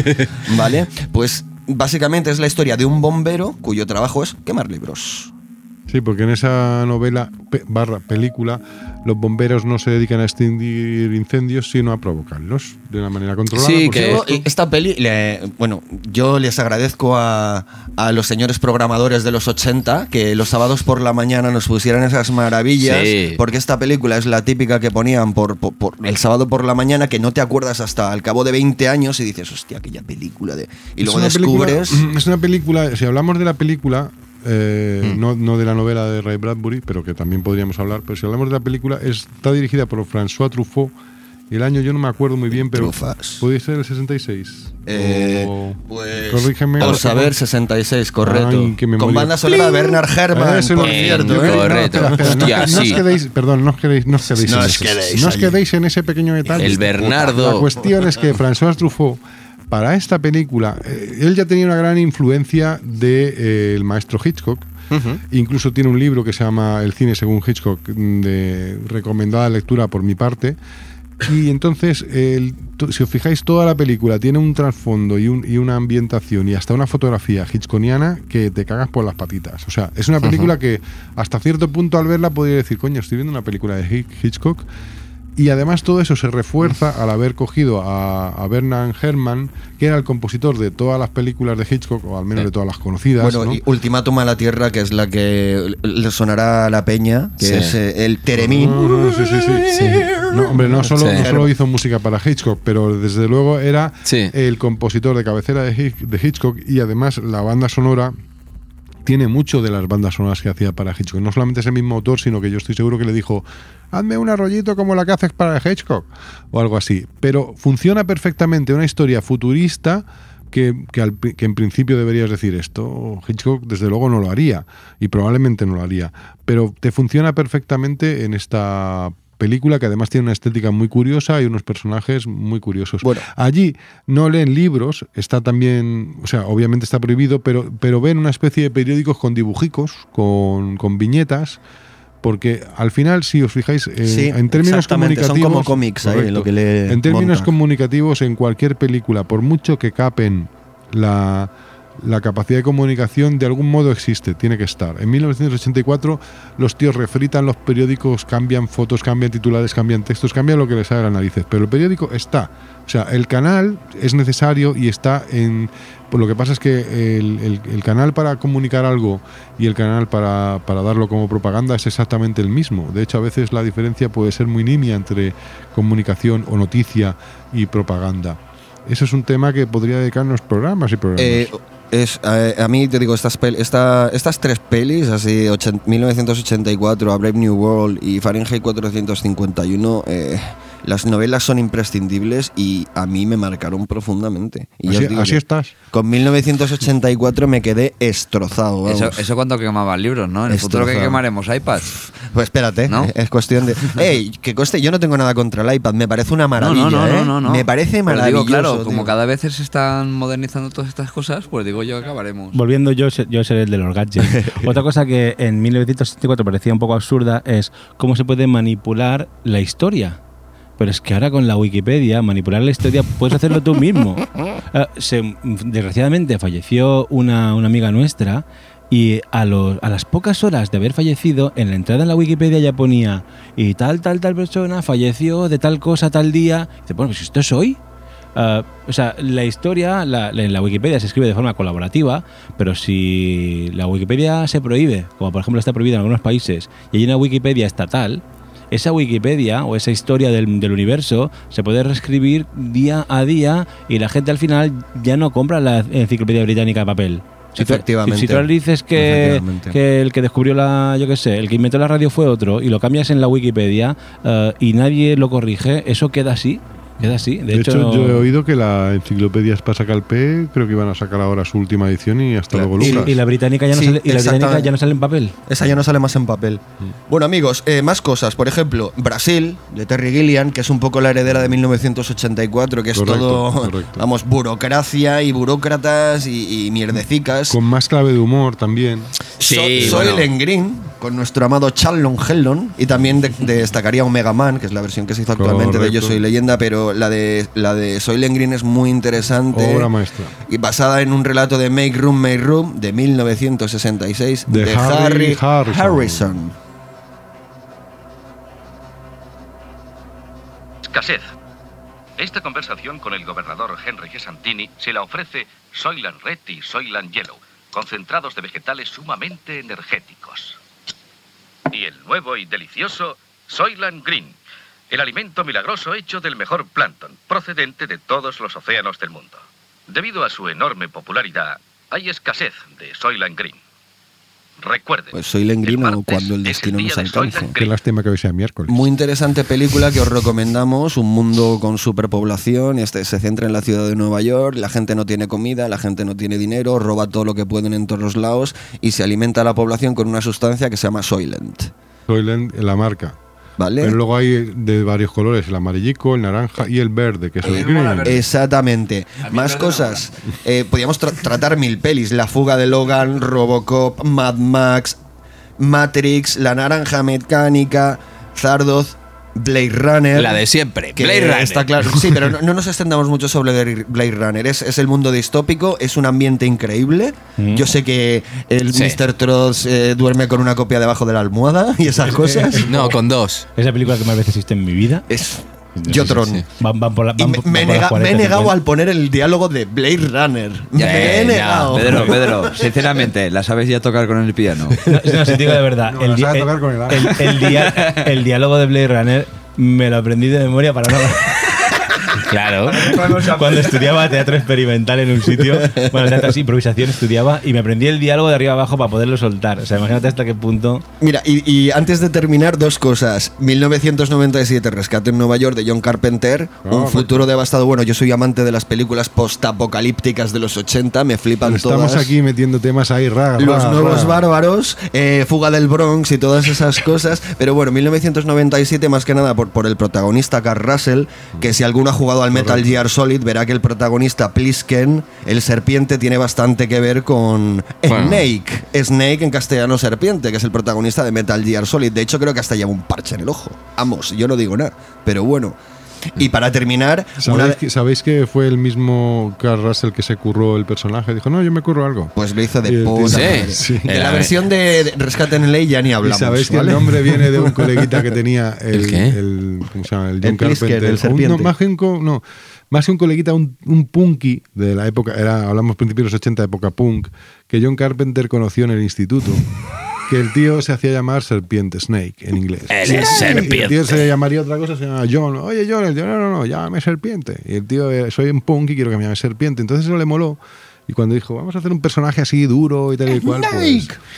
¿Vale? Pues básicamente es la historia de un bombero cuyo trabajo es quemar libros. Sí, porque en esa novela pe- barra película los bomberos no se dedican a extinguir incendios, sino a provocarlos de una manera controlada. Sí, que yo, esta peli, le, bueno, yo les agradezco a, a los señores programadores de los ochenta que los sábados por la mañana nos pusieran esas maravillas, sí. Porque esta película es la típica que ponían por, por, por el sábado por la mañana, que no te acuerdas hasta al cabo de veinte años y dices, hostia, aquella película de... Y luego es descubres... Película, es una película, si hablamos de la película... Eh, mm. no, no de la novela de Ray Bradbury, pero que también podríamos hablar. Pero si hablamos de la película, está dirigida por François Truffaut. Y el año yo no me acuerdo muy bien, pero Trufas. ¿puede ser el sesenta y seis? Eh, o, pues, corrígeme. Por saber, sesenta y seis, correcto. Ay, Con banda sonora de Bernard Herrmann, Eso por no, cierto. ¿eh? Correcto. No, espera, espera, Hostia, no, no sí. os quedéis, perdón, no os quedéis, no os quedéis, no en, os ese, quedéis no os quedéis en ese pequeño detalle. El Bernardo. La cuestión es que François Truffaut, para esta película, eh, él ya tenía una gran influencia del de, eh, maestro Hitchcock. Uh-huh. Incluso tiene un libro que se llama El cine según Hitchcock, de recomendada lectura por mi parte. Y entonces, el, si os fijáis, toda la película tiene un trasfondo y, un, y una ambientación y hasta una fotografía hitchcockiana que te cagas por las patitas. O sea, es una película uh-huh. que hasta cierto punto al verla podría decir, coño, estoy viendo una película de Hitchcock. Y además todo eso se refuerza al haber cogido a, a Bernard Herrmann, que era el compositor de todas las películas de Hitchcock, o al menos sí. de todas las conocidas. Bueno, ¿no? Y Ultimátum a la Tierra, que es la que le sonará a la peña, que sí. es eh, el Teremín. No, no, sí, sí, sí, sí. No, hombre, no solo, sí. no solo hizo música para Hitchcock, pero desde luego era sí. el compositor de cabecera de, de Hitchcock, y además la banda sonora tiene mucho de las bandas sonoras que hacía para Hitchcock. No solamente es el mismo autor, sino que yo estoy seguro que le dijo, hazme un arrollito como la que haces para Hitchcock, o algo así. Pero funciona perfectamente una historia futurista que, que, al, que en principio deberías decir esto. Hitchcock desde luego no lo haría, y probablemente no lo haría. Pero te funciona perfectamente en esta película, que además tiene una estética muy curiosa y unos personajes muy curiosos. Bueno. Allí no leen libros, está también, o sea, obviamente está prohibido, pero, pero ven una especie de periódicos con dibujicos, con, con viñetas, porque al final, si os fijáis, eh, sí, en términos comunicativos... son como cómics ahí, lo que le En términos monta. comunicativos, en cualquier película, por mucho que capen la... la capacidad de comunicación, de algún modo existe, tiene que estar. En mil novecientos ochenta y cuatro los tíos refritan los periódicos, cambian fotos, cambian titulares, cambian textos, cambian lo que les haga las narices, pero el periódico está. O sea, el canal es necesario y está en... Pues lo que pasa es que el, el, el canal para comunicar algo y el canal para, para darlo como propaganda es exactamente el mismo. De hecho, a veces la diferencia puede ser muy nimia entre comunicación o noticia y propaganda. Eso es un tema que podría dedicarnos programas y programas. Eh, es, a, a mí te digo, estas, pel, esta, estas tres pelis, así ochenta, mil novecientos ochenta y cuatro, A Brave New World y Fahrenheit cuatrocientos cincuenta y uno, eh, las novelas son imprescindibles y a mí me marcaron profundamente. Y así digo así estás. Con mil novecientos ochenta y cuatro me quedé destrozado. Vamos. Eso, eso cuando quemaban libros, ¿no? En el futuro que quemaremos iPads. Pues espérate, ¿no? Es cuestión de... ¡Ey! Que coste, yo no tengo nada contra el iPad, me parece una maravilla, no, no, no, ¿eh? no, no, no. Me parece maravilloso. Digo, claro, tío. como cada vez se están modernizando todas estas cosas, pues digo yo que acabaremos. Volviendo yo, yo seré el de los gadgets. Otra cosa que en mil novecientos setenta y cuatro parecía un poco absurda es cómo se puede manipular la historia. Pero es que ahora con la Wikipedia, manipular la historia, puedes hacerlo tú mismo. Uh, se, desgraciadamente falleció una, una amiga nuestra Y a, los, a las pocas horas de haber fallecido, en la entrada en la Wikipedia ya ponía y tal, tal, tal persona falleció de tal cosa, tal día. Y dice, bueno, pues esto es hoy. Uh, o sea, la historia la, la, en la Wikipedia se escribe de forma colaborativa, pero si la Wikipedia se prohíbe, como por ejemplo está prohibida en algunos países, y hay una Wikipedia estatal, esa Wikipedia o esa historia del, del universo se puede reescribir día a día y la gente al final ya no compra la enciclopedia británica de papel. Si Efectivamente. Tú, si, si tú ahora dices que, que el que descubrió la, yo qué sé, el que inventó la radio fue otro y lo cambias en la Wikipedia uh, y nadie lo corrige, eso queda así. Queda así. De, de hecho, hecho, yo he oído que la enciclopedia Espasa-Calpe creo que iban a sacar ahora su última edición y hasta Claro. luego Lucas. Y, y la británica ya no Sí, sale, y la británica ya no sale en papel. Esa ya no sale más en papel. Mm. Bueno, amigos, eh, más cosas. Por ejemplo, Brasil, de Terry Gilliam, que es un poco la heredera de mil novecientos ochenta y cuatro, que es Correcto, todo, correcto. vamos, burocracia y burócratas y, y mierdecicas. Con más clave de humor también. Sí, So- bueno. Soylent Green, con nuestro amado Charlton Heston, y también de- de- destacaría Omega Man, que es la versión que se hizo actualmente de Yo Correcto. Soy Leyenda, pero la de la de Soylent Green es muy interesante. Obra maestra. Y basada en un relato de Make Room, Make Room de mil novecientos sesenta y seis De de, Harry Harry, Harrison. Harrison. Escasez. Esta conversación con el gobernador Henry G. Santini se la ofrece Soylent Red y Soylent Yellow, concentrados de vegetales sumamente energéticos. Y el nuevo y delicioso Soylent Green, el alimento milagroso hecho del mejor plancton, procedente de todos los océanos del mundo. Debido a su enorme popularidad, hay escasez de Soylent Green. Recuerden, Pues Soylent Green o Cuando el destino nos alcance. Qué lástima que hoy sea miércoles. Muy interesante película que os recomendamos, un mundo con superpoblación, este se centra en la ciudad de Nueva York, la gente no tiene comida, la gente no tiene dinero, roba todo lo que pueden en todos los lados y se alimenta a la población con una sustancia que se llama Soylent. Soylent, la marca. ¿Vale? Pero luego hay de varios colores, el amarillico, el naranja y el verde, que es el green. Exactamente. Más cosas. Eh, podríamos tra- tratar mil pelis. La fuga de Logan, Robocop, Mad Max, Matrix, La Naranja Mecánica, Zardoz, Blade Runner. La de siempre, que Blade Runner. Está claro. Sí, pero no, no nos extendamos mucho sobre Blade Runner. Es, es el mundo distópico, es un ambiente increíble. Mm. Yo sé que el Sí. mister Trots eh, duerme con una copia debajo de la almohada y esas cosas. No, con dos. Es la película que más veces existe en mi vida. Es Sí, Jotron. sí, sí. Van, van por la, Y van me, por- me he van por las nega- me he cuarenta, negado cincuenta. al poner el diálogo de Blade Runner. Ya, me he ya. negado. Pedro, Pedro, sinceramente, ¿la sabes ya tocar con el piano? No, no, si te digo de verdad. No, el, la di- sabe el- tocar con el el- el dia- el diálogo de Blade Runner me lo aprendí de memoria para no. Claro. Cuando estudiaba teatro experimental en un sitio, bueno, teatro así, improvisación estudiaba y me aprendí el diálogo de arriba abajo para poderlo soltar. O sea, imagínate hasta qué punto. Mira, y, y antes de terminar, dos cosas. mil novecientos noventa y siete, Rescate en Nueva York, de John Carpenter. Oh, un futuro devastado. Bueno, yo soy amante de las películas postapocalípticas de los ochenta, me flipan Estamos todas. aquí metiendo temas ahí raros. Los nuevos bárbaros, eh, Fuga del Bronx y todas esas cosas. Pero bueno, mil novecientos noventa y siete más que nada por, por el protagonista Kurt Russell, que si alguno ha jugado al Metal Correcto. Gear Solid verá que el protagonista Plisken, el serpiente, tiene bastante que ver con Bueno. Snake. Snake en castellano serpiente, que es el protagonista de Metal Gear Solid. De hecho creo que hasta lleva un parche en el ojo. Vamos, yo no digo nada, pero bueno. Y para terminar, una ¿Sabéis, de- que, ¿Sabéis que fue el mismo Carl Russell que se curró el personaje? Dijo, no, yo me curro algo. pues lo hizo Y de el tío- puta Sí. madre. Sí. De Era- la versión de, de Rescate en L A ya ni Y hablamos. sabéis que ¿vale? el nombre viene de un coleguita que tenía el, ¿El qué? el- ¿cómo se llama? El John El Plisken, Carpenter. el Un- serpiente. no, más que un, co- no, más que un coleguita, un, un punky de la época, era, hablamos principios de los ochenta, época punk, que John Carpenter conoció en el instituto. Que el tío se hacía llamar Serpiente, Snake, en inglés. Él es Y el serpiente. tío se llamaría otra cosa, se llama John. Oye, John, el tío, no, no, no, llámame Serpiente. Y el tío, eh, soy un punk y quiero que me llame Serpiente. Entonces eso le moló. Y cuando dijo, vamos a hacer un personaje así duro y tal y cual, pues.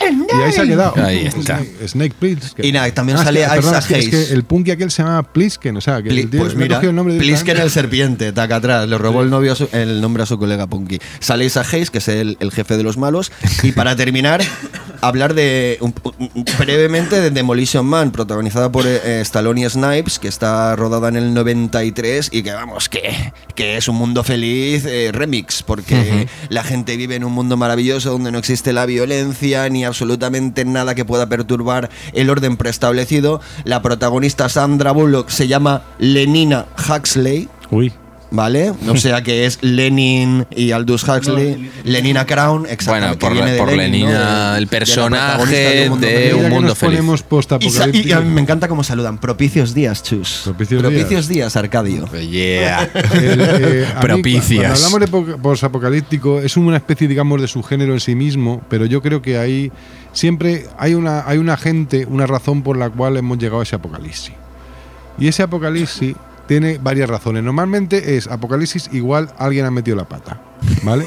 Y ahí se ha quedado. Ahí está. Snake, Snake Plissken. Y nada, también Ah, sale es que- perdona, Isaac es que- es Hayes. que el punky aquel se llama Plisken, o sea, que Pli- el tío pues le ha mira, cogido el nombre de Plisken el serpiente, taca atrás, le robó el, novio a su- el nombre a su colega Punky. Sale Isaac Hayes, que es el, el jefe de los malos. Y para terminar, hablar de un- un- brevemente de Demolition Man, protagonizada por eh, Stallone y Snipes, que está rodada en el noventa y tres y que vamos, que, que es un mundo feliz eh, remix, porque la gente vive en un mundo maravilloso donde no existe la violencia ni absolutamente nada que pueda perturbar el orden preestablecido. La protagonista Sandra Bullock se llama Lenina Huxley. Uy. ¿vale? O sea que es Lenin y Aldous Huxley. Lenina Crown, exactamente. Bueno, por, que viene de por Lenin, Lenina, ¿no? el De personaje de, un de Un Mundo Feliz. Ponemos Y, sa- y a mí me encanta cómo saludan. Propicios días, chus. Propicios, Propicios días, Arcadio. Yeah. El, eh, a mí, Propicias. Cuando hablamos de po- posapocalíptico, es una especie, digamos, de subgénero en sí mismo, pero yo creo que ahí siempre hay una, hay una gente, una razón por la cual hemos llegado a ese apocalipsis. Y ese apocalipsis tiene varias razones. Normalmente es apocalipsis igual alguien ha metido la pata, ¿vale?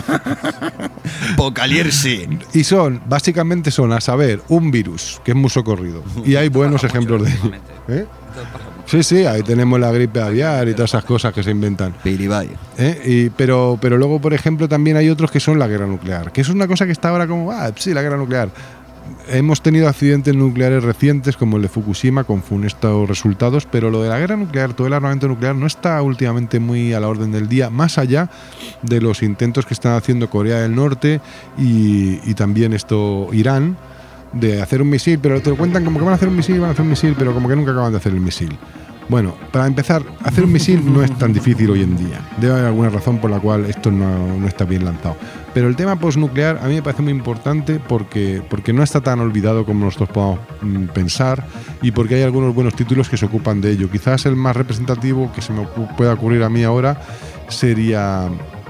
Apocalipsis. Y son, básicamente son, a saber, un virus, que es muy socorrido. Y hay buenos ejemplos de ello. ¿Eh? Sí, sí, ahí tenemos la gripe aviar y todas esas cosas que se inventan. Piribay. ¿Eh? Y, pero, pero luego, por ejemplo, también hay otros que son la guerra nuclear, que es una cosa que está ahora como, ah, sí, la guerra nuclear. Hemos tenido accidentes nucleares recientes como el de Fukushima con funestos resultados, pero lo de la guerra nuclear, todo el armamento nuclear no está últimamente muy a la orden del día, más allá de los intentos que están haciendo Corea del Norte y, y también esto Irán de hacer un misil, pero te lo cuentan como que van a hacer un misil, van a hacer un misil, pero como que nunca acaban de hacer el misil. Bueno, para empezar, hacer un misil no es tan difícil hoy en día. Debe haber alguna razón por la cual esto no, no está bien lanzado. Pero el tema postnuclear a mí me parece muy importante porque, porque no está tan olvidado como nosotros podamos mm, pensar y porque hay algunos buenos títulos que se ocupan de ello. Quizás el más representativo que se me ocu- pueda ocurrir a mí ahora sería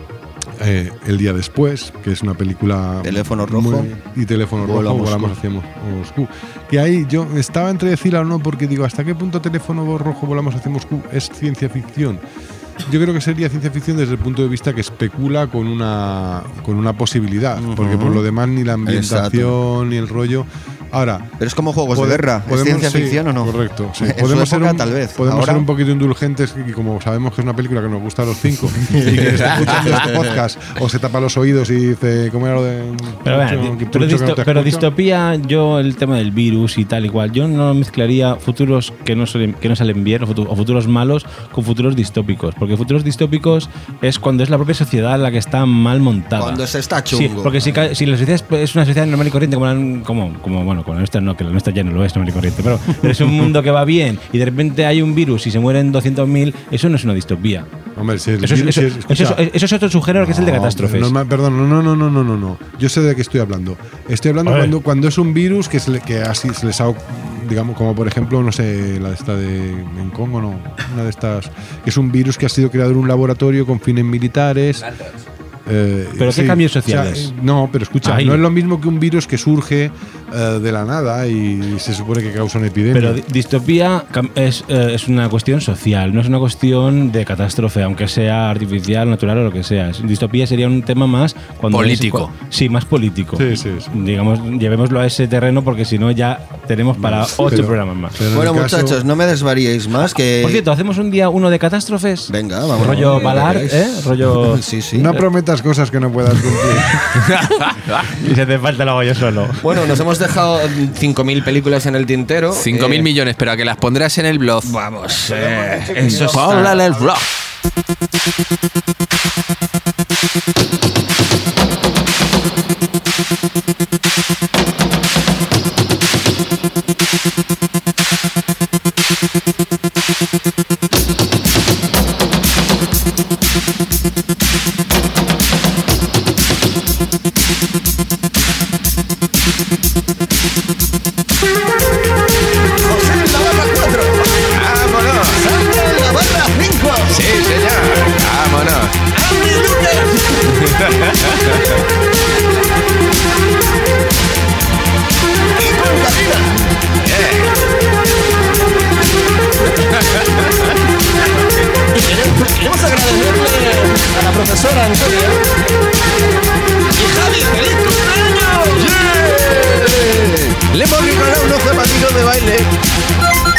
eh, El día después, que es una película... Teléfono rojo. muy- y Teléfono Vuelo a rojo, Moscú. volamos hacia Mos- Moscú. Que ahí yo estaba entre decirla o no porque digo, ¿hasta qué punto Teléfono rojo, volamos hacia Moscú es ciencia ficción? Yo creo que sería ciencia ficción desde el punto de vista que especula con una con una posibilidad, Ujú. porque por lo demás ni la ambientación Exacto. ni el rollo. Ahora, Pero es como juegos pode- de guerra. ¿Es ciencia sí, ficción o no? Correcto. Sí. En su Podemos, ser época, un, tal vez. podemos Ahora- ser un poquito indulgentes y como sabemos que es una película que nos gusta a los cinco y que está escuchando este podcast o se tapa los oídos y dice, ¿cómo era lo de...? Pero, bueno, Pucho, di- que pero, Pucho que no disto- te pero escucha? distopía, yo el tema del virus y tal igual, yo no mezclaría futuros que no, suelen- que no salen bien o, futu- o futuros malos con futuros distópicos. Porque futuros distópicos es cuando es la propia sociedad la que está mal montada. Cuando se está Sí, chungo. porque si, ca- si la sociedad es, es una sociedad normal y corriente, como, la- como, como bueno, como la nuestra no, que la nuestra ya no lo es normal y corriente, pero, pero es un mundo que va bien y de repente hay un virus y se mueren doscientos mil, eso no es una distopía. Hombre, si el Eso es, virus- eso- si es- escucha, eso es- eso es otro subgénero que es el de No, catástrofes. normal- perdón, no, no, no, no, no, no, no. Yo sé de qué estoy hablando. Estoy hablando A ver. cuando, cuando es un virus que, se le- que así se les ha, digamos, como por ejemplo, no sé, la de esta de en Congo, no, una de estas, que es un virus que ha sido creado en un laboratorio con fines militares. Eh, ¿Pero qué cambios sociales? O sea, eh, no, pero escucha, Ay. no es lo mismo que un virus que surge eh, de la nada y se supone que causa una epidemia. Pero di- distopía cam- es, eh, es una cuestión social, no es una cuestión de catástrofe, aunque sea artificial, natural o lo que sea. Es- Distopía sería un tema más cuando es- Político. cua- sí, más político. Sí, sí, sí. Digamos, llevémoslo a ese terreno porque si no ya tenemos para ocho Pero- programas más. pero en Bueno, el caso- muchachos, no me desvariéis más que... Por cierto, hacemos un día uno de catástrofes. Venga, vamos. Rollo lo que Ballard, queráis. ¿eh? Rollo. Sí, sí. No prometas cosas que no puedas cumplir. Y si te falta lo hago yo solo. Bueno, nos hemos dejado cinco mil películas en el tintero. cinco mil Eh, millones, pero a que las pondrás en el blog. Vamos, eh, eso es... Ponla en el blog. José en la barra cuatro. ¡Vámonos! Sandra en la barra cinco. ¡Sí, señor! ¡Vámonos! Andy Lucas. Y con Karina. Y queremos, queremos agradecerle a la profesora Antonia y Javi, ¡feliz cumpleaños! ¡Yeah! Le hemos regalado unos zapatitos de baile.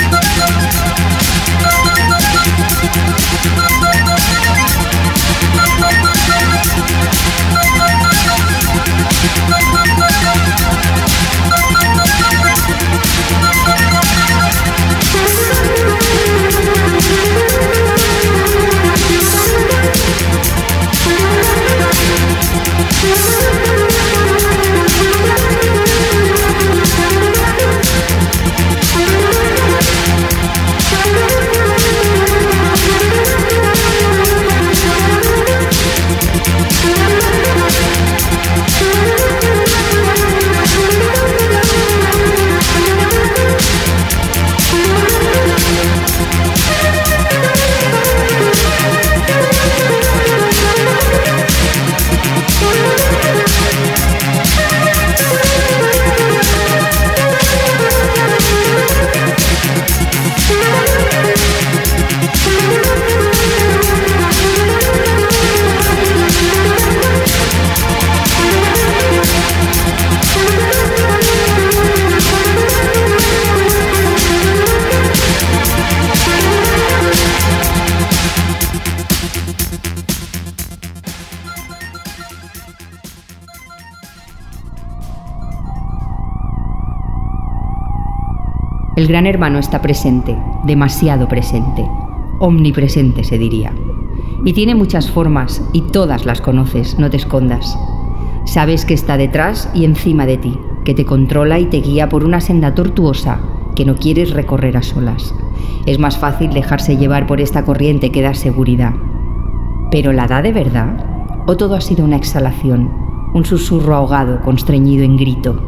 El Gran Hermano está presente, demasiado presente, omnipresente se diría. Y tiene muchas formas y todas las conoces, no te escondas. Sabes que está detrás y encima de ti, que te controla y te guía por una senda tortuosa que no quieres recorrer a solas. Es más fácil dejarse llevar por esta corriente que da seguridad. ¿Pero la da de verdad? ¿O todo ha sido una exhalación, un susurro ahogado, constreñido en grito?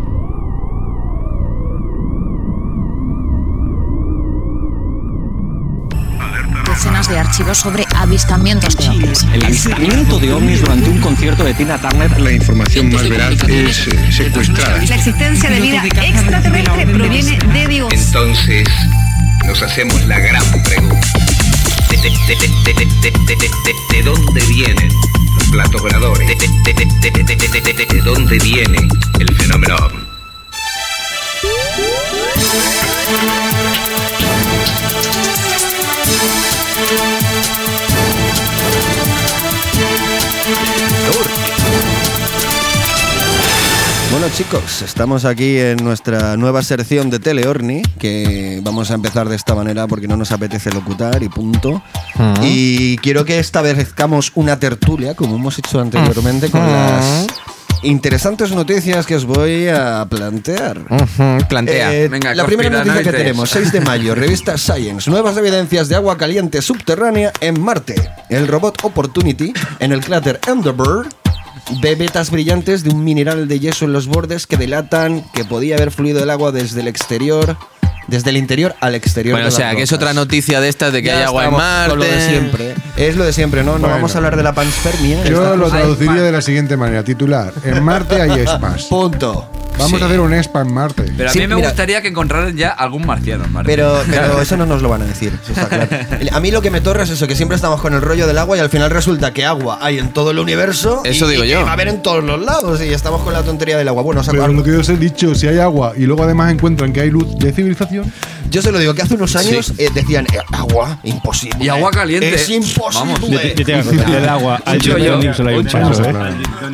Docenas de archivos sobre avistamientos de ovnis. El avistamiento de ovnis durante un concierto de Tina Turner. La información más veraz es eh, secuestrada. La existencia de vida extraterrestre proviene de Dios. Entonces nos hacemos la gran pregunta. ¿De, de, de, de, de, de, de, de, de dónde vienen los platos voladores? ¿De, de, de, de, de, de, de, de, de dónde viene el fenómeno ovni? Bueno chicos, estamos aquí en nuestra nueva sección de Teleorni, que vamos a empezar de esta manera porque no nos apetece locutar y punto. Uh-huh. Y quiero que esta vez hagamos una tertulia, como hemos hecho anteriormente, uh-huh. con las interesantes noticias que os voy a plantear. Uh-huh. Plantea. Eh, Venga, la primera noticia que tenemos, eso. seis de mayo, revista Science. Nuevas evidencias de agua caliente subterránea en Marte. El robot Opportunity en el cráter Endeavour ve vetas brillantes de un mineral de yeso en los bordes que delatan que podía haber fluido el agua desde el exterior, desde el interior al exterior. Bueno, de o sea, las que es rocas. otra noticia de estas de que Ya hay agua en Marte. con lo de siempre. Es lo de siempre, ¿no? No Bueno. vamos a hablar de la panspermia. Yo lo Esta- traduciría de la siguiente manera, titular. En Marte hay spas. Punto. Vamos Sí. a hacer un spa en Marte. Pero a Sí, mí me mira. gustaría que encontraran ya algún marciano en Marte. Pero, pero eso no nos lo van a decir, eso está claro. A mí lo que me torra es eso, que siempre estamos con el rollo del agua y al final resulta que agua hay en todo el universo. Eso y, digo y yo. que va a haber en todos los lados y estamos con la tontería del agua. Bueno, o sea, Pero algo- lo que yo os he dicho, si hay agua y luego además encuentran que hay luz de civilización, yo se lo digo, que hace unos años Sí. eh, decían, eh, agua, imposible. Y agua caliente. Es imposible. Vamos. Yo te, yo te digo, del agua al Yo- gin yo- tonic solo hay un yo- paso, ¿eh?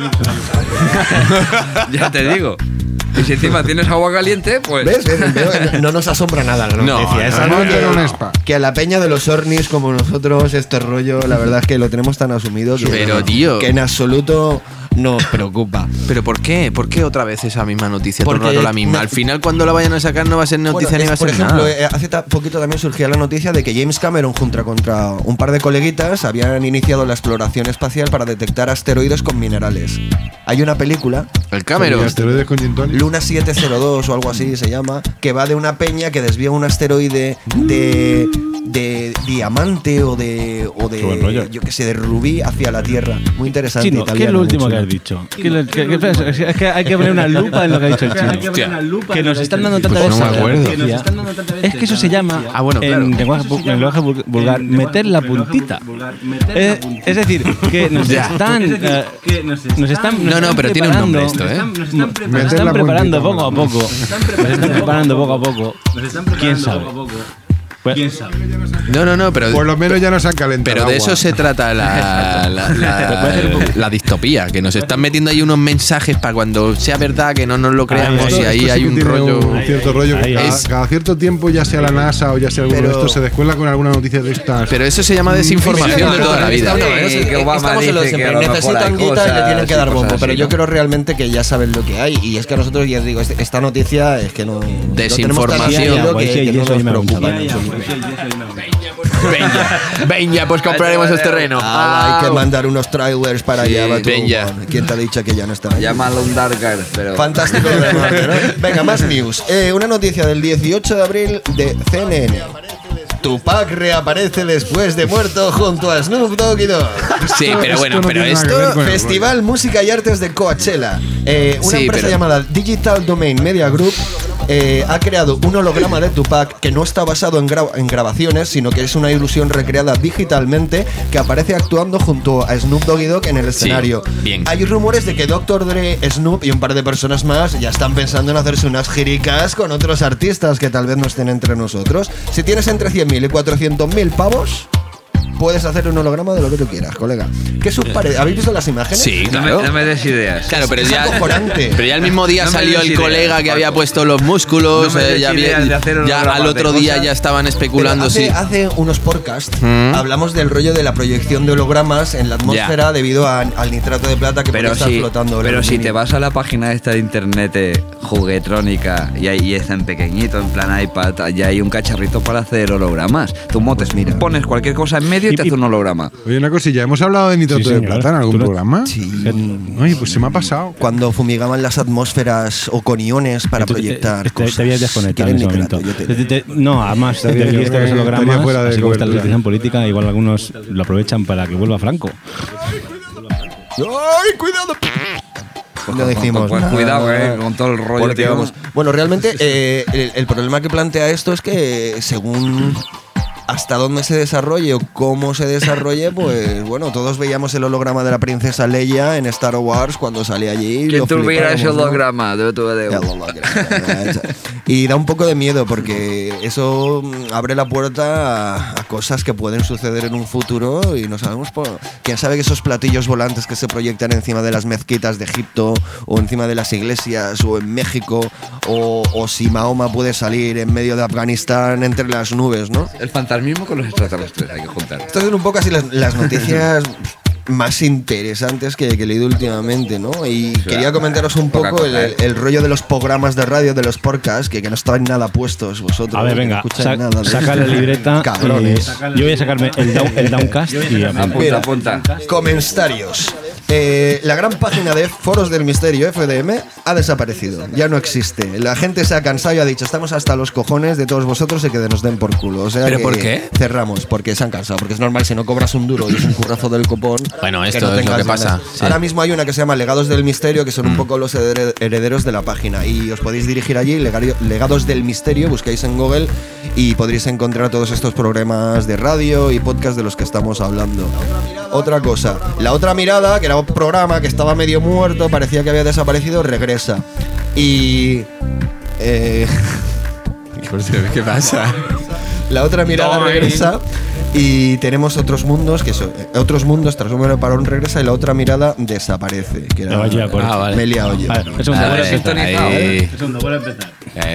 Ya te digo. Y si encima tienes agua caliente, pues. ¿Ves? ¿Ves? ¿Ves? No nos asombra nada la No, noticia. es no, algo no, que, no, no, spa. que a la peña de los ornis como nosotros, este rollo, la verdad es que lo tenemos tan asumido que, Pero, tío. que en absoluto nos preocupa. ¿Pero por qué? ¿Por qué otra vez esa misma noticia? Todo el Porque rato la misma. no- Al final, cuando la vayan a sacar, no va a ser noticia Bueno, ni va a es- por ser ejemplo, nada. eh, hace ta- poquito también surgía la noticia de que James Cameron junto contra un par de coleguitas habían iniciado la exploración espacial para detectar asteroides con minerales. Hay una película, El Cameron. ¿y asteroides con gin tonic? Luna siete cero dos o algo así se llama, que va de una peña que desvía un asteroide de, de diamante o de, o Qué buen de rollo. yo qué sé, de rubí hacia la Tierra. Muy interesante. Chino, ¿qué es italiano, lo último muy que has chulo. dicho? ¿Qué le- qué- qué- es es que hay que poner una lupa en lo que ha dicho el chino. Hostia. Que nos están dando tanta Pues no veces me acuerdo. la noticia. Es que eso se llama, Ah, bueno, claro. en lenguaje, pu- lenguaje vul- vulgar, meter la puntita. Eh, es decir, que nos Ya. están, eh, nos están, No, nos no, están pero tiene un nombre preparando- esto, ¿eh? Nos Meter están la preparando puntita, poco a vamos. poco. Nos están preparando poco a poco. ¿Quién sabe? Pues- No, no, no, pero. Por lo menos ya nos han calentado. Pero de agua. eso se trata la, la, la- la distopía, que nos están metiendo ahí unos mensajes para cuando sea verdad que no nos lo creamos Esto- y ahí esto sí hay que un tiene rollo. un cierto rollo que ahí, cada, ahí. cada cierto tiempo, ya sea la NASA o ya sea alguno Pero- de estos, se descuela con alguna noticia de estas. Pero eso se llama desinformación de toda la vida. No, Sí, es- que eh, Obama estamos en lo de dice que siempre. a lo mejor Necesitan hay guita y le cosas tienen que y dar cosas bombo. así, Pero yo ¿no? creo realmente que ya saben lo que hay. Y es que a nosotros, ya os digo, este- esta noticia es que no. Desinformación. Lo Pues sí, que, que y no eso nos me gusta. preocupa. Ya, ya, ¿no? Venga, venga, pues compraremos este terreno. Ah, hay que mandar unos trailers para Sí, allá. va tú, venga. bueno. ¿Quién te ha dicho que ya no están ahí? Llámalo un Darker, pero. Fantástico lo de Marte, ¿no? Venga, más news. Eh, una noticia del dieciocho de abril de C N N. Tupac reaparece después de muerto junto a Snoop Dogg y Dogg. Sí, pero bueno, no pero tiene nada que esto. ver con el Festival Música y Artes de Coachella. Eh, una Sí, empresa pero- llamada Digital Domain Media Group eh, ha creado un holograma de Tupac que no está basado en, gra- en grabaciones, sino que es una ilusión recreada digitalmente que aparece actuando junto a Snoop Dogg y Dogg en el escenario. bien. Hay rumores de que doctor Dre, Snoop y un par de personas más ya están pensando en hacerse unas jiricas con otros artistas que tal vez no estén entre nosotros. Si tienes entre cien mil y cuatrocientos mil pavos, puedes hacer un holograma de lo que tú quieras, colega. ¿Qué subpare- ¿Habéis visto las imágenes? Sí, No claro. me, no me des ideas. Claro, pero Es ya, acojonante. pero ya el mismo día No me salió des el ideas, colega que Paco. había puesto los músculos, No me eh, des ya, había- ideas de hacer ya hologramas al otro de día cosas. ya estaban Pero especulando hace, si... hace unos podcasts Mm. hablamos del rollo de la proyección de hologramas en la atmósfera Ya. debido a- al nitrato de plata que Pero puede estar si, flotando. en el pero si aluminio. te vas a la página esta de internet eh, juguetrónica y ahí está en pequeñito, en plan iPad, ya hay un cacharrito para hacer hologramas. Tú motes, Mira. pones cualquier cosa en medio y, Y- te hace un holograma. Oye, una cosilla, ¿hemos hablado de nitrato Sí, de señor. plata en algún ¿Tú lo- programa? Sí. Oye, pues se me ha pasado. Cuando fumigaban las atmósferas o con iones para Tú te- proyectar te, te, cosas. te habías desconectado en Quieren ese nitrato, momento. yo te- Te- te- te- no, además, te Estaría- dijiste que los estaría hologramas, fuera de así como está la cobertura. situación política, igual algunos lo aprovechan para que vuelva Franco. ¡Ay, cuidado! No decimos Pues nada. cuidado, eh, con todo el rollo, Porque, tío. vamos, bueno, realmente eh, el, el problema que plantea esto es que según hasta dónde se desarrolle o cómo se desarrolle, pues bueno, todos veíamos el holograma de la princesa Leia en Star Wars cuando salía allí. ¿Quién lo tuviera ese flipábamos, ¿no? holograma? De tu de- El holograma. Y da un poco de miedo porque eso mm, abre la puerta a, a cosas que pueden suceder en un futuro y no sabemos por... ¿Quién sabe que esos platillos volantes que se proyectan encima de las mezquitas de Egipto o encima de las iglesias o en México o, o si Mahoma puede salir en medio de Afganistán entre las nubes, ¿no? El fantasmismo con los extraterrestres hay que juntar. Estas son un poco así las, las noticias más interesantes que, que he leído últimamente, ¿no? Y quería comentaros un poca poco el, cosa, ¿eh? el rollo de los programas de radio, de los podcasts, que, que no estaban nada puestos vosotros. A ver, que no venga, escucháis sa- nada de saca esto. la libreta. Cabrones. eh, yo voy a sacarme el, down- el downcast y apunto. Apunta, apunta. Comentarios. Eh, la gran página de Foros del Misterio, F D M, ha desaparecido. Ya no existe. La gente se ha cansado y ha dicho, estamos hasta los cojones de todos vosotros y que nos den por culo. O sea ¿Pero que por qué? cerramos, porque se han cansado. Porque es normal, si no cobras un duro y es un currazo del copón. Bueno, que esto no es lo tengas que pasa, ganas. sí. Ahora mismo hay una que se llama Legados del Misterio, que son un poco los hered- herederos de la página. Y os podéis dirigir allí, Legario- Legados del Misterio, buscáis en Google y podréis encontrar todos estos programas de radio y podcast de los que estamos hablando. Otra cosa, La Otra Mirada, que era un programa que estaba medio muerto, parecía que había desaparecido, regresa. Y... eh, ¿Qué pasa? La Otra Mirada Ay. regresa y tenemos Otros Mundos, que son eh, Otros Mundos tras un breve parón regresa y La Otra Mirada desaparece. Que era, Me vaya por- Ah, vale. me he liado yo. Vale, un segundo, Vale, vuelvo a empezar. ahí. Un segundo, vuelvo a empezar. Eh,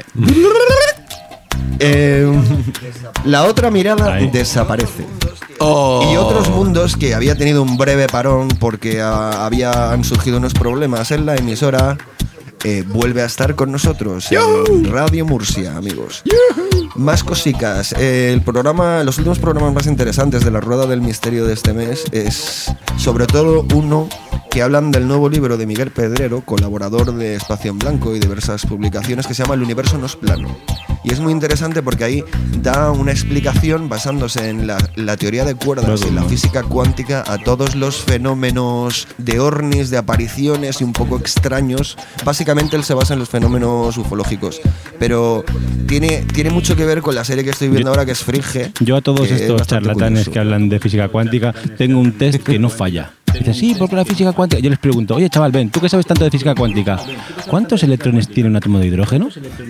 Eh, La Otra Mirada Ahí. desaparece. oh. Y Otros Mundos, que había tenido un breve parón porque ah, habían surgido unos problemas en la emisora, eh, vuelve a estar con nosotros en Radio Murcia, amigos. Más cositas. Eh, el programa, los últimos programas más interesantes de la Rueda del Misterio de este mes es sobre todo uno que hablan del nuevo libro de Miguel Pedrero, colaborador de Espacio en Blanco y diversas publicaciones, que se llama El universo no es plano. Y es muy interesante porque ahí da una explicación basándose en la, la teoría de cuerdas y la física cuántica a todos los fenómenos de ovnis, de apariciones y un poco extraños. Básicamente él se basa en los fenómenos ufológicos. Pero tiene, tiene mucho que ver con la serie que estoy viendo Yo- ahora, que es Fringe. Yo a todos que es estos bastante charlatanes curioso. que hablan de física cuántica tengo un test que no falla. Dicen, sí, porque la física cuántica. Yo les pregunto, oye chaval, ven, tú que sabes tanto de física cuántica, ¿cuántos electrones tiene un átomo de hidrógeno?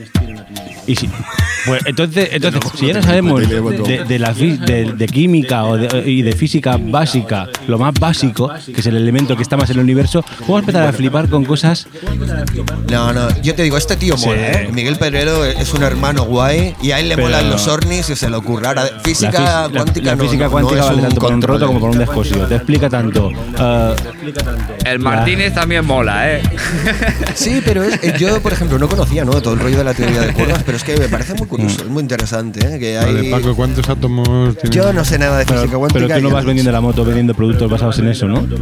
Y si, pues entonces, entonces si ya no sabemos de, de, la, fi- de, de química o de, y de física básica, lo más básico, que es el elemento que está más en el universo, vamos a empezar a flipar con cosas. No, no, yo te digo, este tío Sí. mola, ¿eh? Miguel Pedrero es un hermano guay y a él le Pero- molan los ovnis y se le ocurra. Física la, fis- la- cuántica la no, física no, cuántica no es vale un tanto por un control. roto como por un descosido. Te explica tanto. eh, El Martínez también mola, ¿eh? Sí, pero es, eh, yo, por ejemplo, no conocía, ¿no?, todo el rollo de la teoría de cuerdas, pero es que me parece muy curioso, es muy interesante, ¿eh? Que hay... Vale, Paco, ¿cuántos átomos tiene? Yo no sé nada de física pero, cuántica. pero tú no y vas él- vendiendo la moto vendiendo productos basados en eso, ¿no?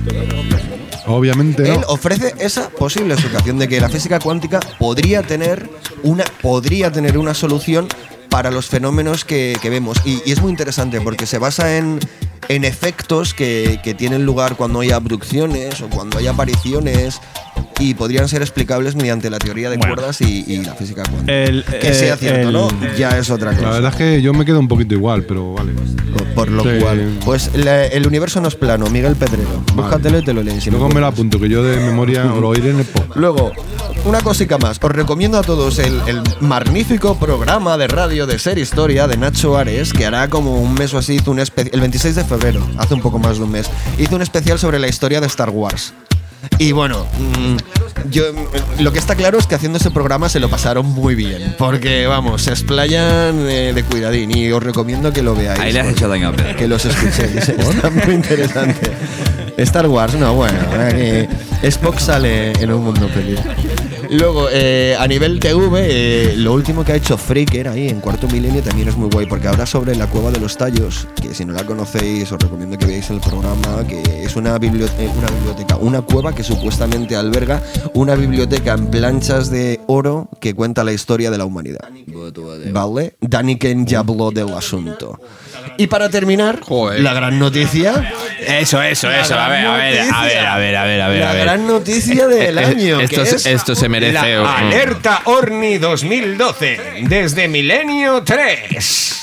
Obviamente Él no. ofrece esa posible explicación de que la física cuántica podría tener una, podría tener una solución para los fenómenos que, que vemos. Y, y es muy interesante porque se basa en, en efectos que, que tienen lugar cuando hay abducciones o cuando hay apariciones y podrían ser explicables mediante la teoría de Bueno. cuerdas y, y la física cuántica. El- que eh, sea cierto, el- ¿no? Ya es otra cosa. La verdad es que yo me quedo un poquito igual, pero vale. Por, por lo Sí. cual, pues la- el universo no es plano, Miguel Pedrero. Búscatelo y te lo lees. si no Luego me lo encuentras. apunto, que yo de memoria lo oiré en el podcast. Luego, una cosica más. Os recomiendo a todos el, el magnífico programa de radio de Ser Historia de Nacho Ares, que hará como un mes o así, hizo un espe- el veintiséis de febrero, hace un poco más de un mes, hizo un especial sobre la historia de Star Wars. Y bueno, mmm, yo, lo que está claro es que haciendo ese programa se lo pasaron muy bien, porque vamos, se explayan eh, de cuidadín, y os recomiendo que lo veáis. Ahí le has hecho daño a Pedro. Que los escuchéis, está muy interesante. Star Wars, no, bueno, eh, Spock sale en un mundo feliz. Luego, eh, a nivel T V, eh, lo último que ha hecho Freaker ahí en Cuarto Milenio también es muy guay, porque habla sobre la Cueva de los Tallos, que si no la conocéis os recomiendo que veáis el programa, que es una, bibliote- una biblioteca, una cueva que supuestamente alberga una biblioteca en planchas de oro que cuenta la historia de la humanidad. ¿Vale? Daniken ya habló del asunto. Y para terminar, Joder. la gran noticia... Eso, eso, La eso. A ver, a ver, a ver, a ver, a ver, a ver. La a ver. gran noticia del año. Esto, que se- es esto se merece. La un- Alerta OVNI dos mil doce, desde Milenio tres.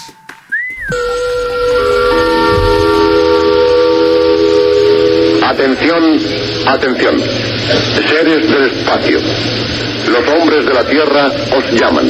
Atención, atención. Seres del espacio. Los hombres de la Tierra os llaman.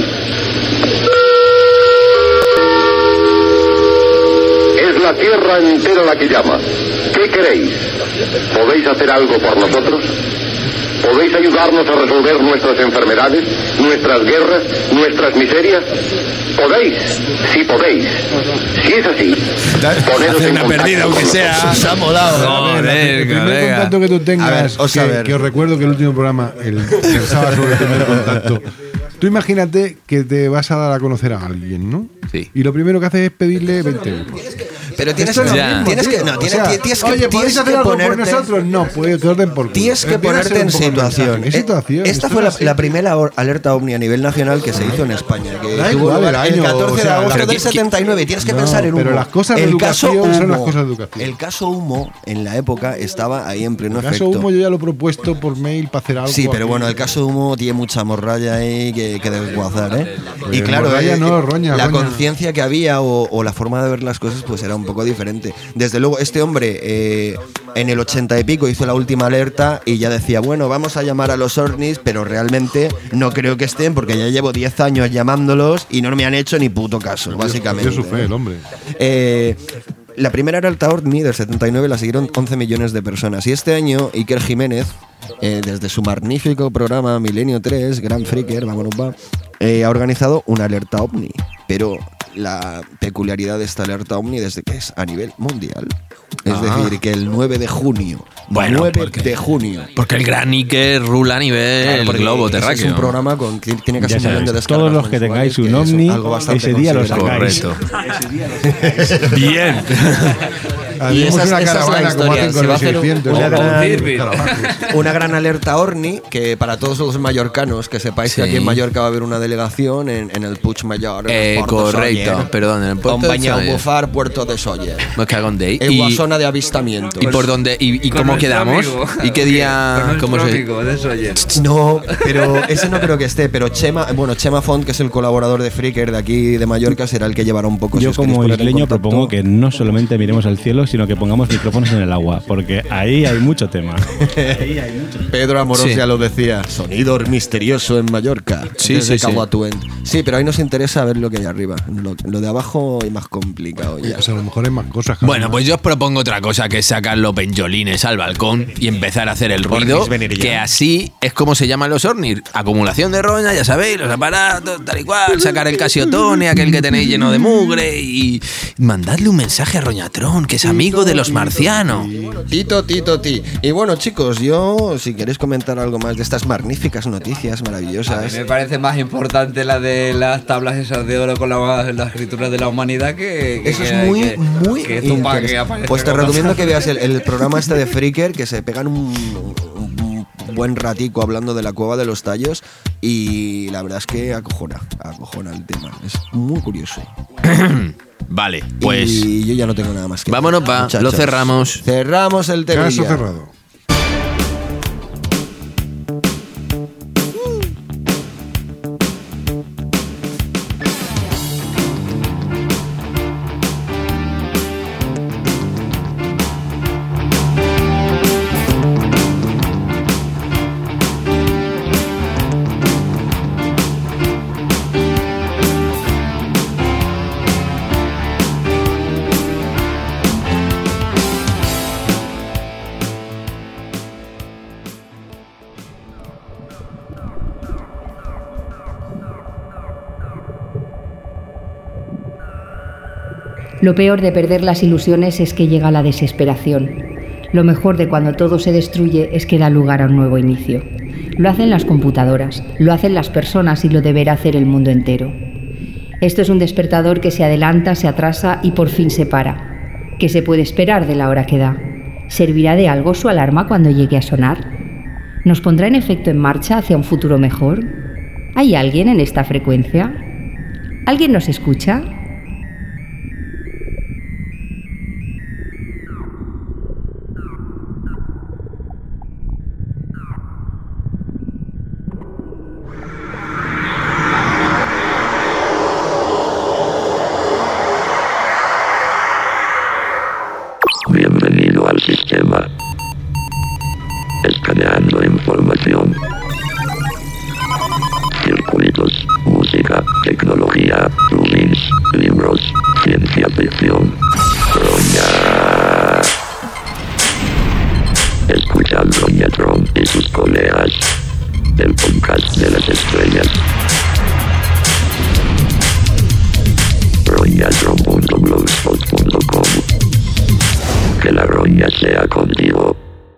Es la Tierra entera la que llama. ¿Qué queréis? ¿Podéis hacer algo por nosotros? ¿Podéis ayudarnos a resolver nuestras enfermedades, nuestras guerras, nuestras miserias? ¿Podéis? Sí podéis. Si es así, ponedos Hacer en una contacto perdida, con aunque sea. nosotros. Se ha molado. A ver, el primer colega. contacto que tú tengas, A ver, os que, a ver. que os recuerdo que el último programa el, versaba sobre el primer contacto. Tú imagínate que te vas a dar a conocer a alguien, ¿no? Sí. Y lo primero que haces es pedirle veinte euros. Pero tienes, Esto es lo Ya. mismo, tienes que, tío. no, O tienes, sea, tienes que, oye, tienes ¿podéis hacer que algo ponerte, por nosotros? No, pues que os den por culo. Tienes que Empieza a ponerte ser en un poco situación. mensaje. ¿Qué situación? Esta Esto fue es la, así. la primera or- alerta OVNI a nivel nacional que se hizo en España, que Da tuvo igual lugar el el año, catorce o sea, de agosto la- del setenta y nueve. Tienes que No, pensar en pero Humo. las cosas de el caso educación son las Humo, cosas de educación. El caso Humo en la época estaba ahí en pleno El caso efecto. Humo yo ya lo he propuesto por mail para hacer algo. Sí, pero aquí. bueno, el caso Humo tiene mucha morralla ahí que, que desguazar, ¿eh? Pues Y claro, morralla eh, no, roña, la roña. conciencia que había o, o la forma de ver las cosas pues era un poco diferente. Desde luego, este hombre eh, en el ochenta y pico hizo la última alerta y ya decía, bueno, vamos a llamar a los ovnis, pero realmente no creo que estén porque ya llevo diez años llamándolos y no me han hecho ni puto caso, básicamente. Dio su fe, el hombre. Eh, la primera alerta OVNI del setenta y nueve la siguieron once millones de personas. Y este año, Iker Jiménez, eh, desde su magnífico programa Milenio tres, Gran Freaker, vámonos va, eh, ha organizado una alerta OVNI. Pero la peculiaridad de esta alerta OVNI es de que es a nivel mundial. Es Ah. decir, que el nueve de junio, Bueno, nueve porque- de junio, Porque el gran Iker rula a nivel Claro, porque globo ese terráqueo. es un programa con que tiene casi Ya un millón sabes, de descargas todos los que mensuales, tengáis un que es ovni, algo bastante ese día lo considerable. Correcto. Bien. Y Haremos esa es- una esa es la caravana como historia. hacen Se con va a los hacer un- seiscientos. una, ¿no? gran, Caravaggio. una gran alerta OVNI, que para todos los mallorcanos, que sepáis Sí. que aquí en Mallorca va a haber una delegación en, en el Puig Mayor. en Eh, el Port de correcto. Sóller, Perdón, en el puerto Con de Bañao Sóller. Bufar, Puerto de Sóller. Me cago en day. En Y, una zona de avistamiento. ¿Y por dónde? ¿Y, y Con cómo nuestro quedamos? amigo. ¿Y qué día? Con ¿Cómo nuestro se.? amigo de Sóller. No, pero ese no creo que esté. Pero Chema, bueno, Chema Font, que es el colaborador de Freaker de aquí de Mallorca, será el que llevará un poco. si Yo os queréis como poner en isleño contacto. propongo que no solamente miremos al cielo, sino que pongamos micrófonos en el agua, porque ahí hay mucho tema. Ahí hay mucho tema. Pedro Amorós Sí. ya lo decía. Sonido misterioso en Mallorca. Sí, desde sí, sí. Cabo Atuent. Sí, pero ahí nos interesa ver lo que hay arriba. Lo, lo de abajo es más complicado ya. Pues a lo mejor hay más cosas. Bueno, pues yo os propongo otra cosa, que es sacar los benjolines al balcón y empezar a hacer el ruido, Ornis venir ya. que así es como se llaman los ovnis. Acumulación de roña, ya sabéis, los aparatos, tal y cual, sacar el casiotone, aquel que tenéis lleno de mugre, y mandadle un mensaje a Roñatrón, que es amigo de los marcianos. Tito, Tito, ti. Y bueno, chicos, yo, si queréis comentar algo más de estas magníficas noticias A mí maravillosas. me parece más importante la de las tablas esas de oro con la- las escrituras de la humanidad que. que Eso es que- muy, que- muy que Tupac interesante. que aparece Pues te con recomiendo cosas. que veas el, el programa este de Freaker, que se pegan un, un buen ratico hablando de la cueva de los tallos, y la verdad es que acojona, acojona el tema. Es muy curioso. Vale, pues Y yo ya no tengo nada más que vámonos, decir, va, muchachos. lo cerramos. Cerramos el tema. Caso cerrado. Lo peor de perder las ilusiones es que llega la desesperación. Lo mejor de cuando todo se destruye es que da lugar a un nuevo inicio. Lo hacen las computadoras, lo hacen las personas y lo deberá hacer el mundo entero. Esto es un despertador que se adelanta, se atrasa y por fin se para. ¿Qué se puede esperar de la hora que da? ¿Servirá de algo su alarma cuando llegue a sonar? ¿Nos pondrá en efecto en marcha hacia un futuro mejor? ¿Hay alguien en esta frecuencia? ¿Alguien nos escucha? Bienvenido al sistema. Escaneando información. Circuitos, música, tecnología, plugins, libros, ciencia ficción. Roña. Escuchan Roñatron y sus colegas. El podcast de las estrellas. roñatron punto blogspot punto com. Que la roña sea contigo.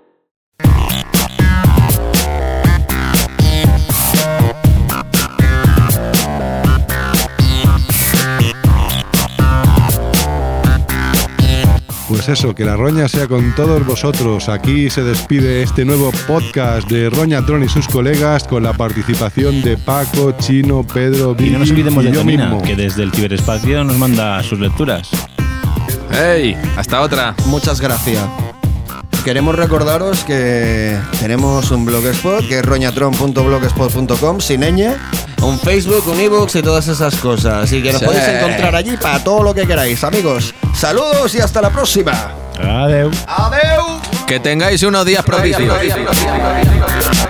Pues eso, que la roña sea con todos vosotros. Aquí se despide este nuevo podcast de Roñatron y sus colegas con la participación de Paco, Chino, Pedro, Vicky y no nos olvidemos y de yo Tonina, mismo. que desde el ciberespacio nos manda sus lecturas. ¡Hey! Hasta otra. Muchas gracias. Queremos recordaros que tenemos un blogspot que es roñatron punto blogspot punto com sin ñ, un Facebook, un ebooks y todas esas cosas. Y que nos Sí. podéis encontrar allí para todo lo que queráis, amigos. Saludos y hasta la próxima. Adeu. Adeu. Que tengáis unos días propicios.